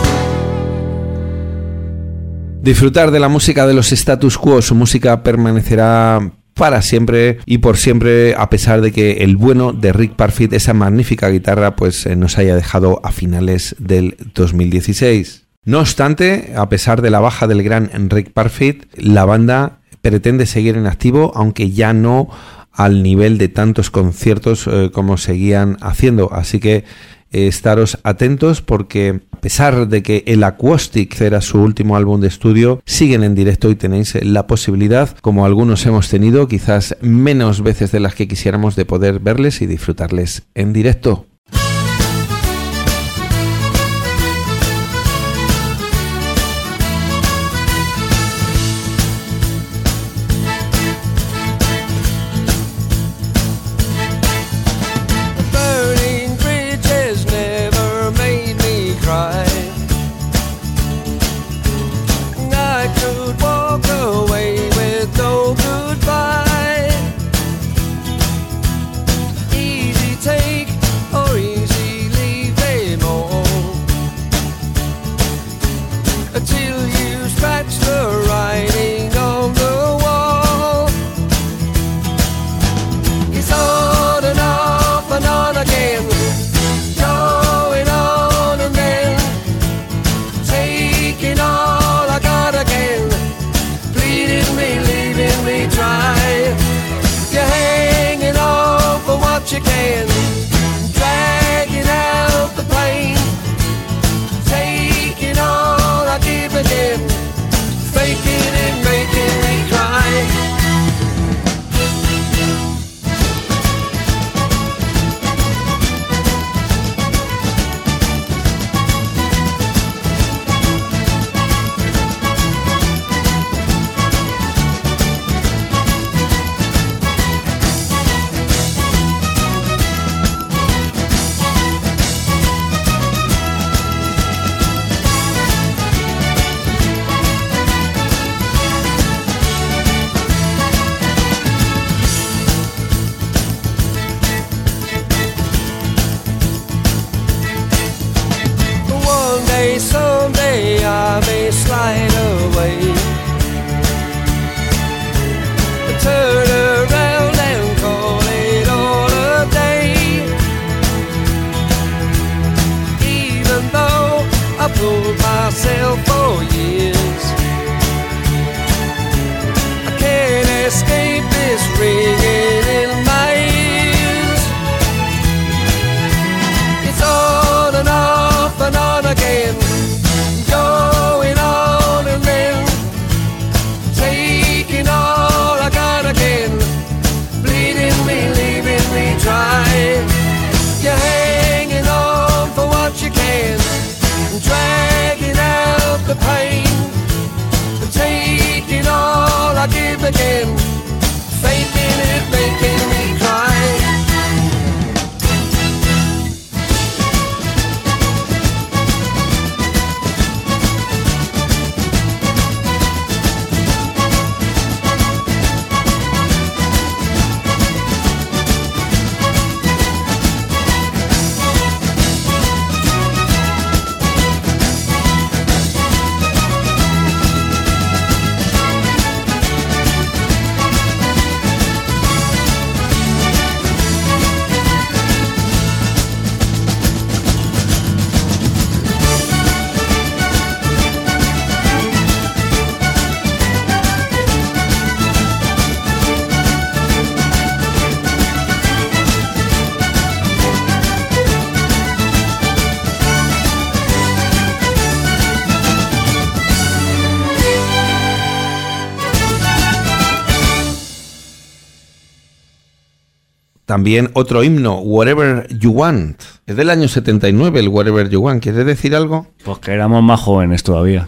Disfrutar de la música de los Status Quo. Su música permanecerá para siempre y por siempre, a pesar de que el bueno de Rick Parfitt, esa magnífica guitarra, pues nos haya dejado a finales del 2016. No obstante, a pesar de la baja del gran Rick Parfitt, la banda pretende seguir en activo, aunque ya no al nivel de tantos conciertos como seguían haciendo. Así que estaros atentos, porque a pesar de que el Acoustic era su último álbum de estudio, siguen en directo y tenéis la posibilidad, como algunos hemos tenido, quizás menos veces de las que quisiéramos, de poder verles y disfrutarles en directo. Burning bridges never made me cry. I could walk away with no goodbye. Easy take or También otro himno, Whatever You Want. Es del año 79 el Whatever You Want. ¿Quieres decir algo? Pues que éramos más jóvenes todavía.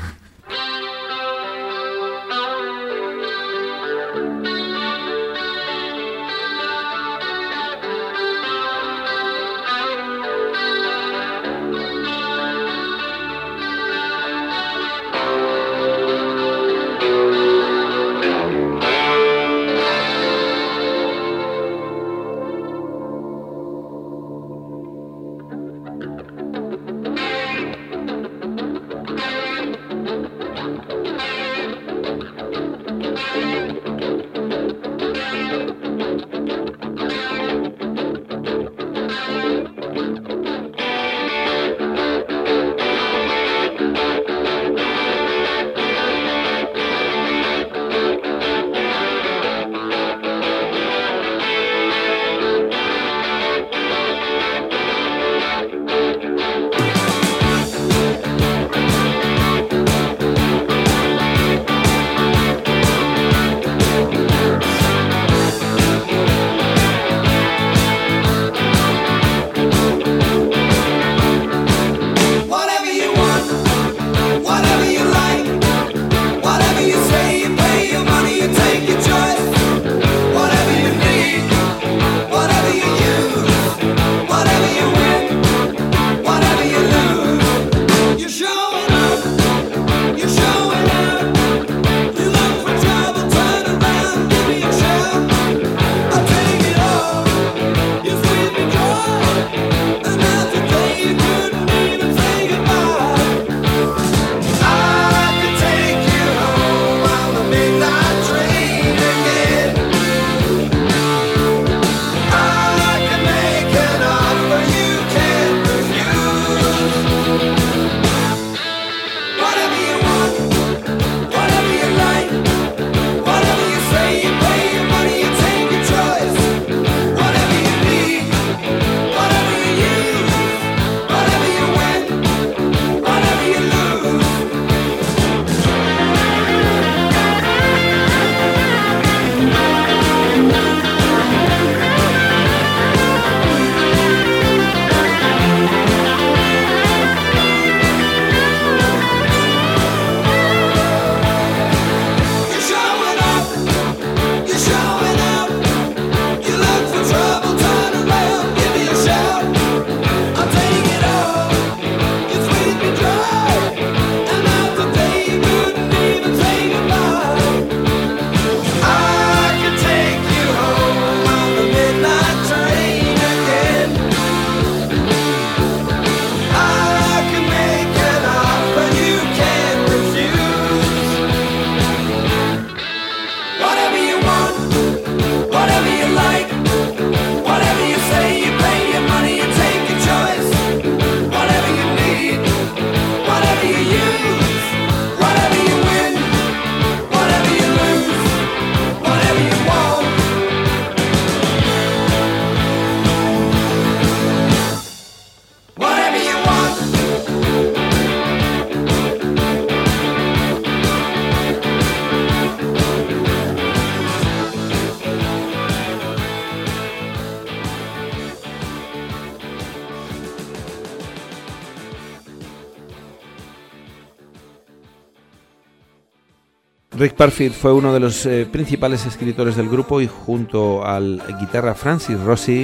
Rick Parfitt fue uno de los principales escritores del grupo y junto al guitarra Francis Rossi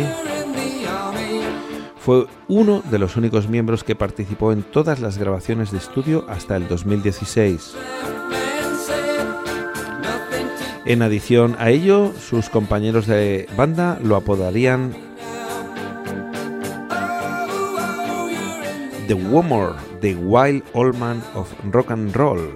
fue uno de los únicos miembros que participó en todas las grabaciones de estudio hasta el 2016. En adición a ello, sus compañeros de banda lo apodarían The Womor, The Wild Old Man of Rock and Roll.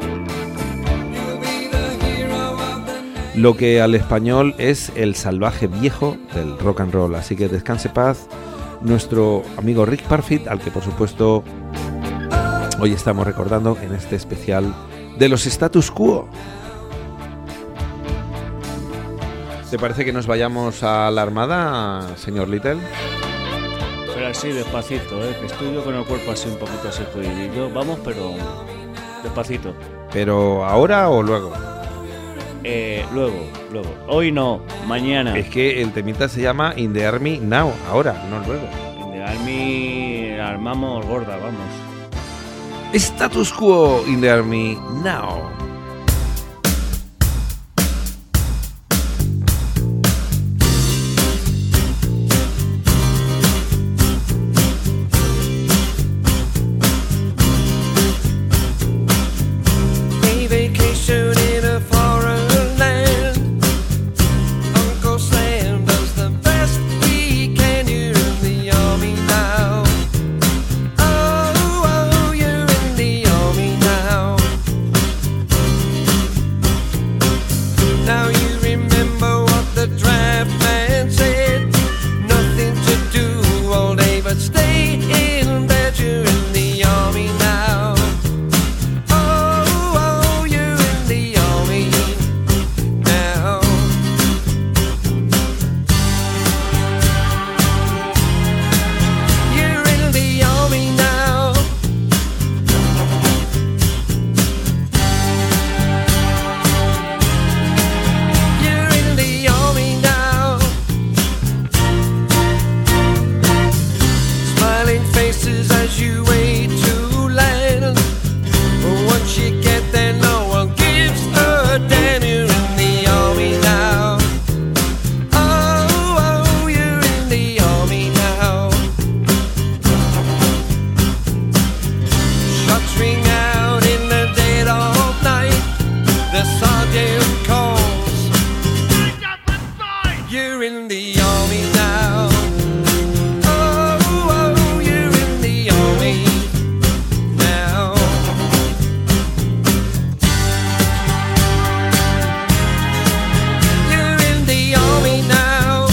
Lo que al español es el salvaje viejo del rock and roll. Así que descanse paz nuestro amigo Rick Parfitt, al que por supuesto hoy estamos recordando en este especial de los Status Quo. ¿Te parece que nos vayamos a la Armada, señor Little? Pero así, despacito, que estoy yo con el cuerpo así un poquito así jodidillo. Vamos, pero despacito. ¿Pero ahora o luego? Luego. Hoy no, mañana. Es que el temita se llama In the Army Now, ahora, no luego. In the Army armamos gorda, vamos. Status Quo in the Army Now. A vacation in a foreign land. Uncle Sam does the best he can. You're in the army now. Oh, you're in the army now. Now you remember what the draft man said. Nothing to do all day but stay in bed. You're in the army now. Oh, you're in the army now. You're in the army now. You're in the army now. Smiling faces as you wait to land. Once you get there, no one gives a damn. You're in the army now. Oh, you're in the army now. Shots ring out in the dead of night. The sergeant calls. You're in the army now. Oh, you're in the army now. You're in the army now.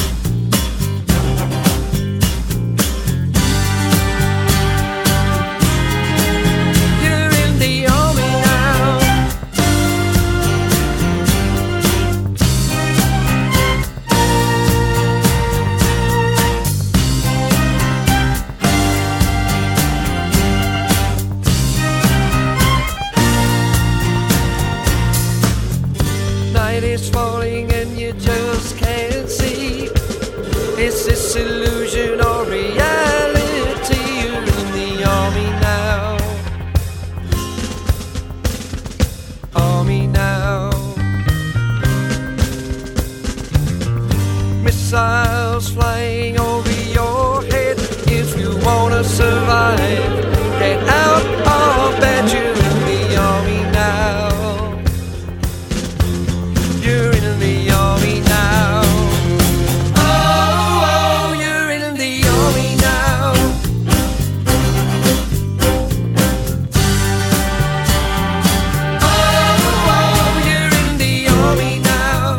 You're in the army now. Night is falling and you just can't see. Is this illusion or reality? You're in the army now. Army now. Missiles flying over your head. If you wanna survive, get out of bed. You're in the army now. You're in the army now. Oh, you're in the army now. Oh, you're in the army now.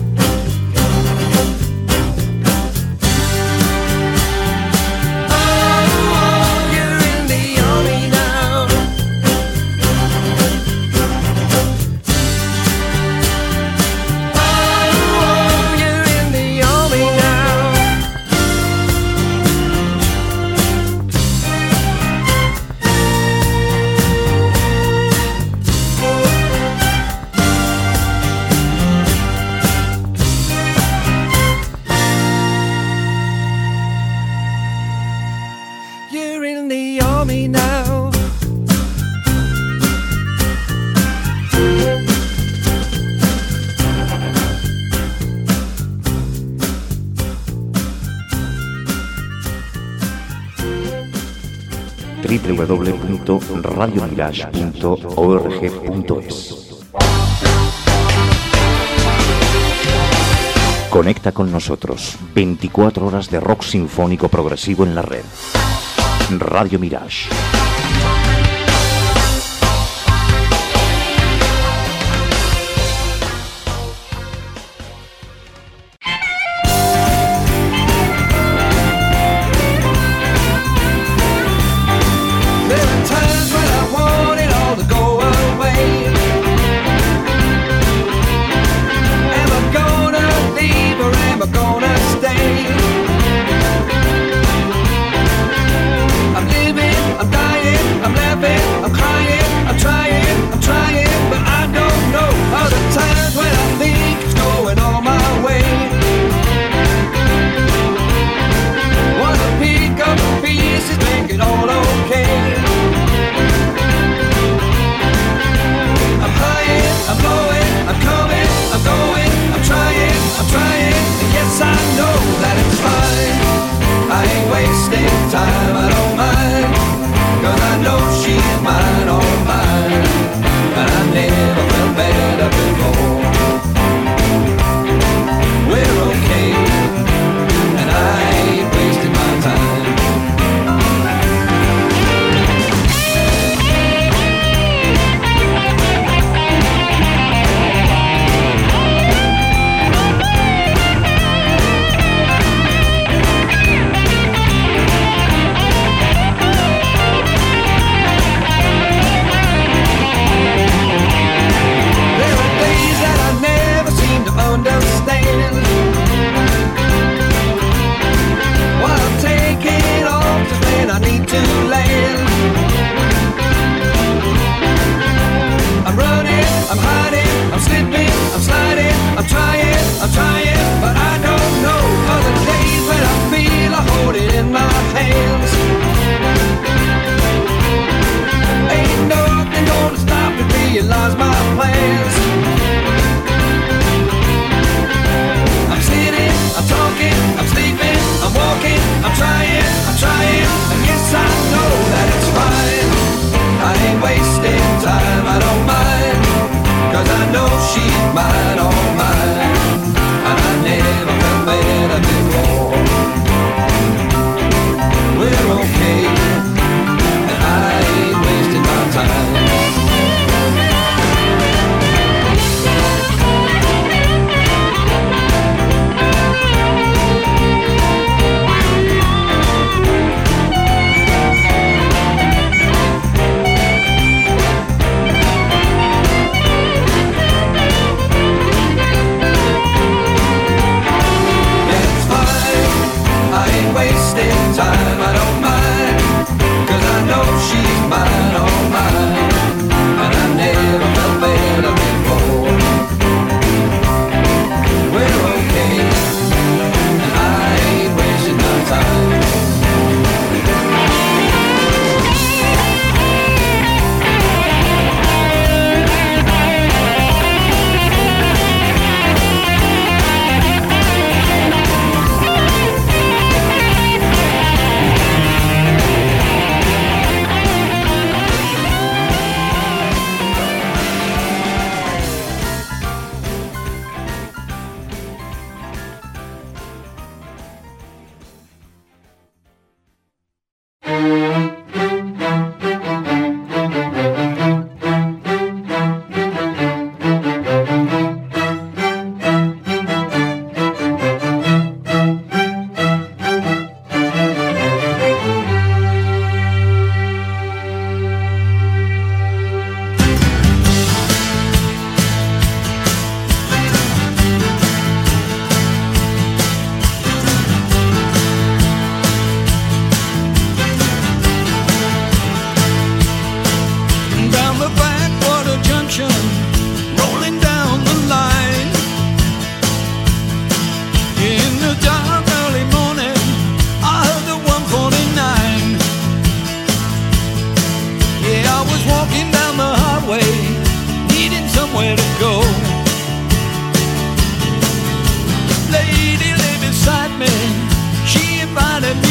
Oh, you're in the army now. Oh, you're in the army now. You're in the army now. www.radiomirage.org.es. Conecta con nosotros. 24 horas de rock sinfónico progresivo en la red. Radio Mirage. There are times when I want it all to go away. Am I gonna leave or am I gonna stay? I'm living, I'm dying.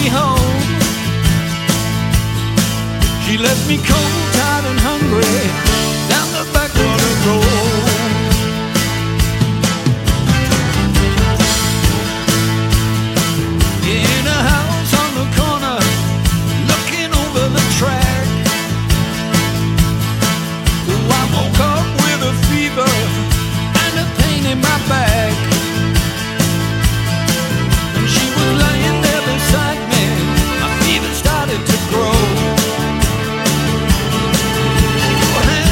me home. She left me cold, tired and hungry down the back of the road. In a house on the corner, looking over the track. Oh, I woke up with a fever and a pain in my back. And she was laying there beside me. My fever started to grow. Her hand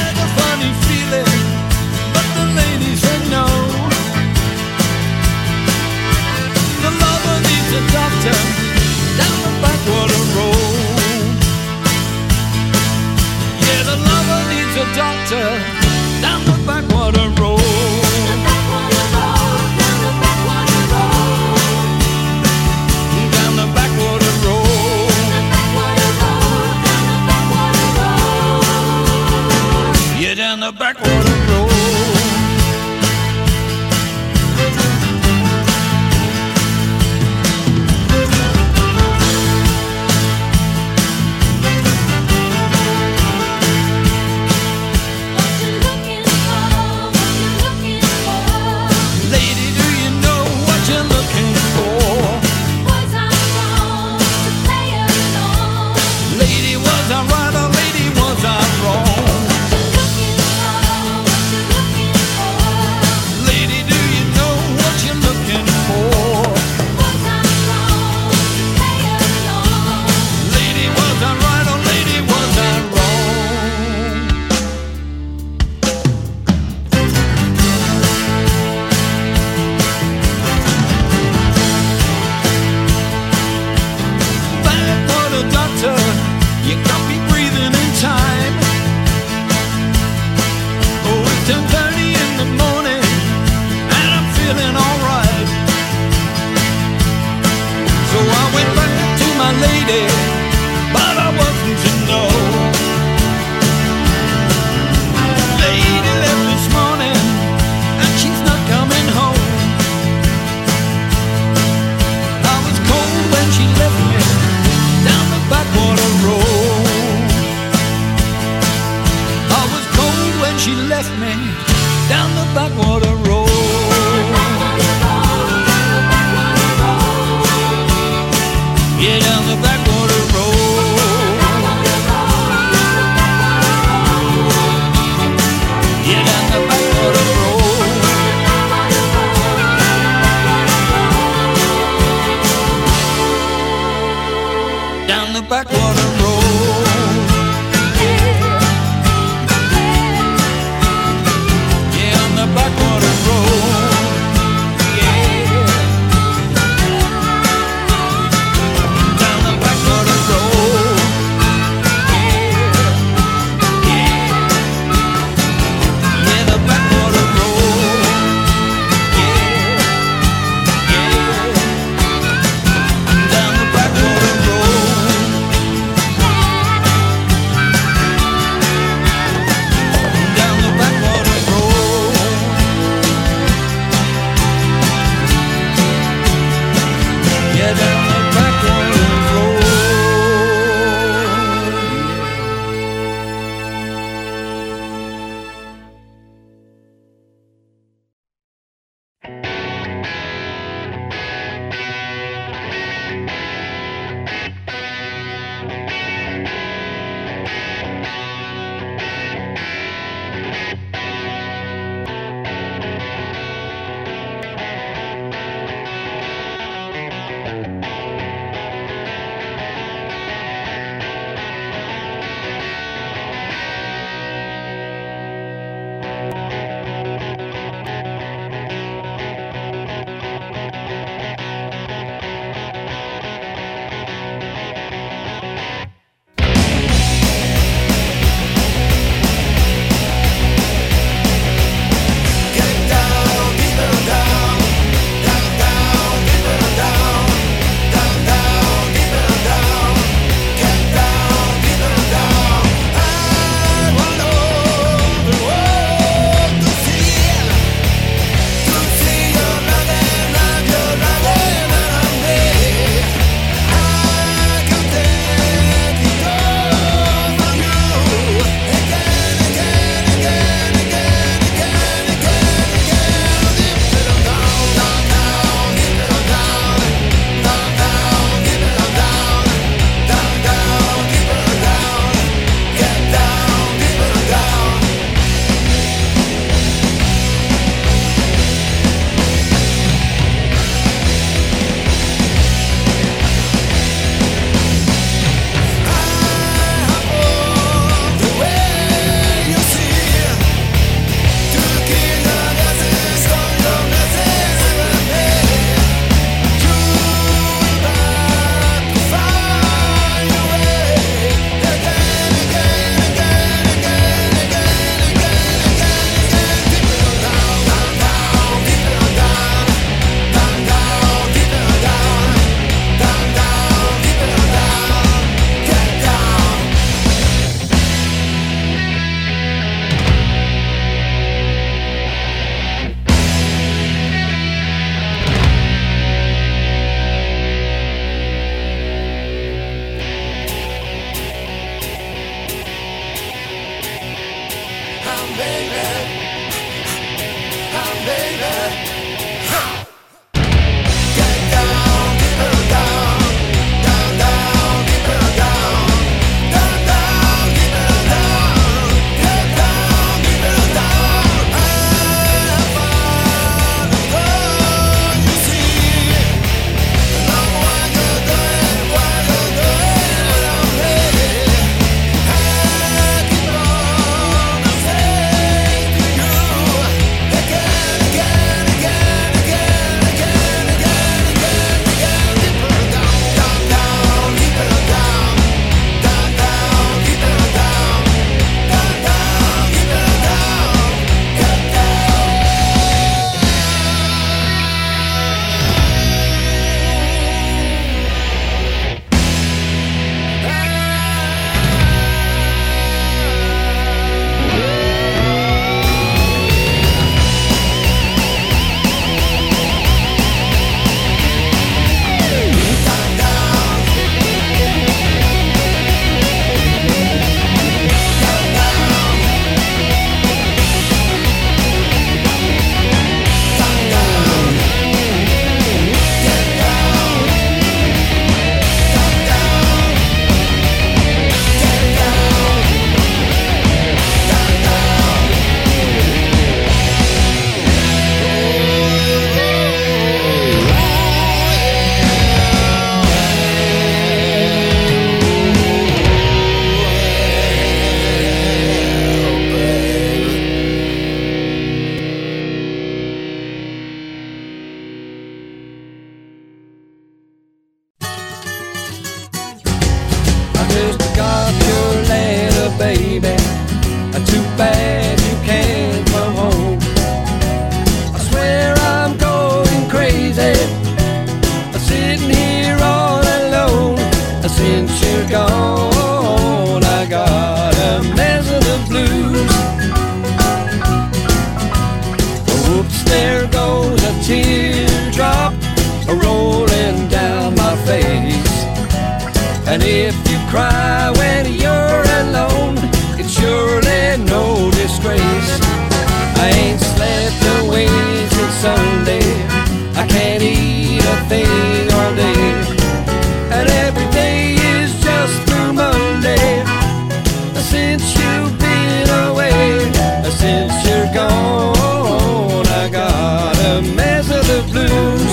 rolling down my face. And if you cry when you're alone, it's surely no disgrace. I ain't slept away since Sunday. I can't eat a thing all day. And every day is just Blue Monday. Since you've been away, since you're gone, I got a mess of the blues.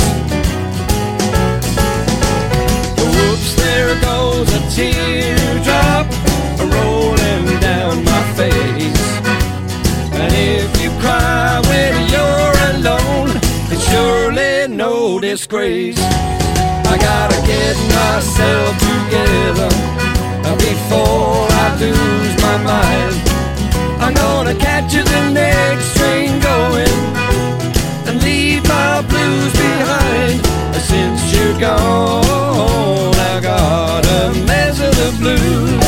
Whoops, there goes a teardrop rolling down my face. And if you cry when you're alone, it's surely no disgrace. I gotta get myself together before I lose my mind. I'm gonna catch the next train going and leave my blues behind. Since you're gone, I got a mess of the blues.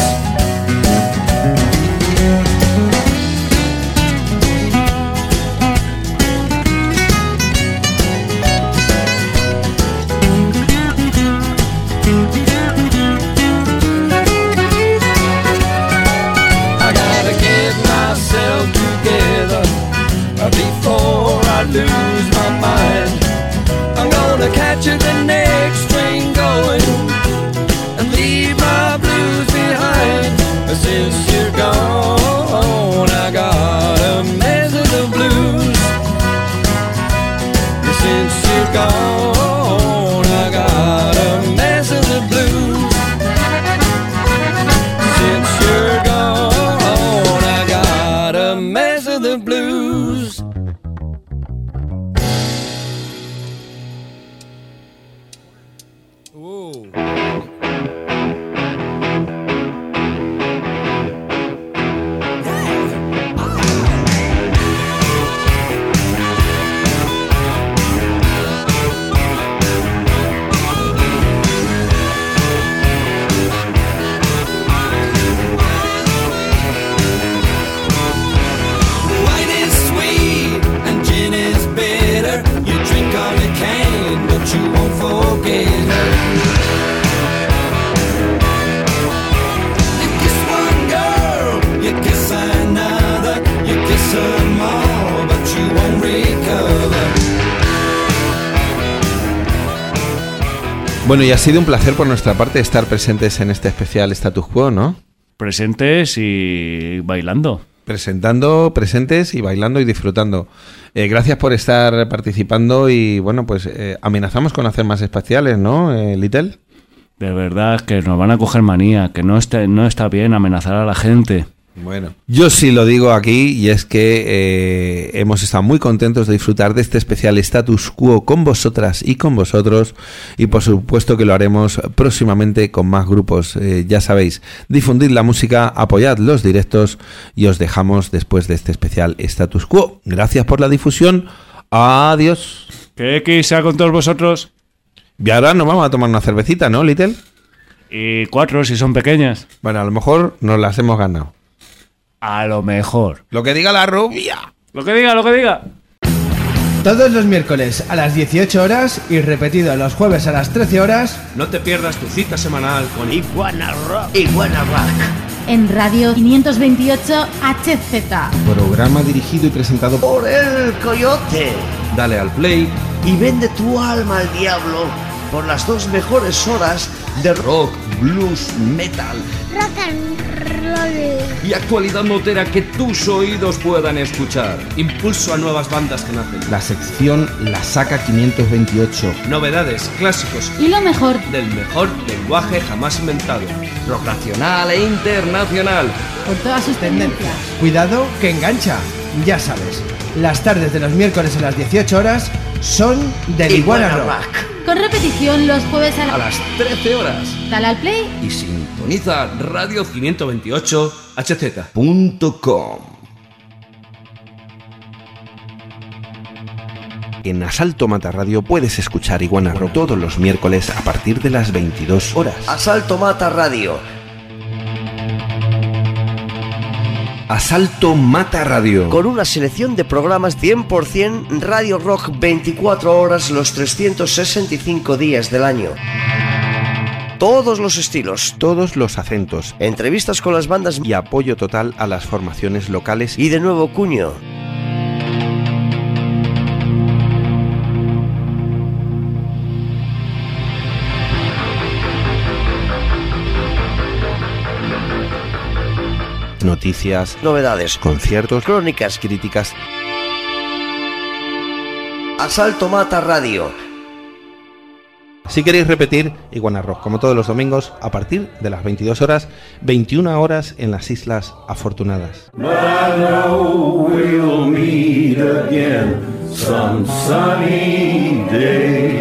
Before I lose my mind, I'm gonna catch the next train going and leave my blues behind. Since you're gone, I got a mess of the blues. Since you're gone, I got a mess of the blues. Since you're gone, I got a mess of the blues. Bueno, y ha sido un placer por nuestra parte estar presentes en este especial Status Quo, ¿no? Presentes y bailando. Presentes y bailando y disfrutando. Gracias por estar participando y, bueno, pues amenazamos con hacer más especiales, ¿no, Little? De verdad que nos van a coger manía, que no está bien amenazar a la gente. Bueno, yo sí lo digo aquí y es que hemos estado muy contentos de disfrutar de este especial Status Quo con vosotras y con vosotros y por supuesto que lo haremos próximamente con más grupos. Ya sabéis, difundid la música, apoyad los directos y os dejamos después de este especial Status Quo. Gracias por la difusión. Adiós. Que X sea con todos vosotros. Y ahora nos vamos a tomar una cervecita, ¿no, Little? Y 4 si son pequeñas. Bueno, a lo mejor nos las hemos ganado. A lo mejor. Lo que diga la rubia. Lo que diga. Todos los miércoles a las 18 horas y repetido los jueves a las 13 horas. No te pierdas tu cita semanal con Iguana Rock. Iguana Rock. En Radio 528 HZ. Programa dirigido y presentado Por el Coyote. Dale al play Y vende tu alma al diablo por las 2 mejores horas de rock, blues, metal. Rock and roll. y actualidad motera que tus oídos puedan escuchar. Impulso a nuevas bandas que nacen. La sección La Saca 528. Novedades, clásicos Y lo mejor del mejor lenguaje jamás inventado. Rock nacional e internacional. por todas sus tendencias. Cuidado que engancha. Ya sabes, las tardes de los miércoles a las 18 horas son del Iguana Rock. Con repetición los jueves A las 13 horas. Dale al play Y sintoniza Radio 528 HZ. .com. En Asalto Mata Radio puedes escuchar Iguana Rock todos los miércoles a partir de las 22 horas. Asalto Mata Radio. Asalto Mata Radio. Con una selección de programas 100% radio rock 24 horas los 365 días del año. Todos los estilos, Todos los acentos. entrevistas con las bandas Y apoyo total a las formaciones locales. y de nuevo cuño. Noticias, Novedades, conciertos, crónicas, críticas. Asalto Mata Radio. Si queréis repetir, Iguana Rock, como todos los domingos, a partir de las 22 horas, 21 horas en las Islas Afortunadas. But I know we'll meet again some sunny day.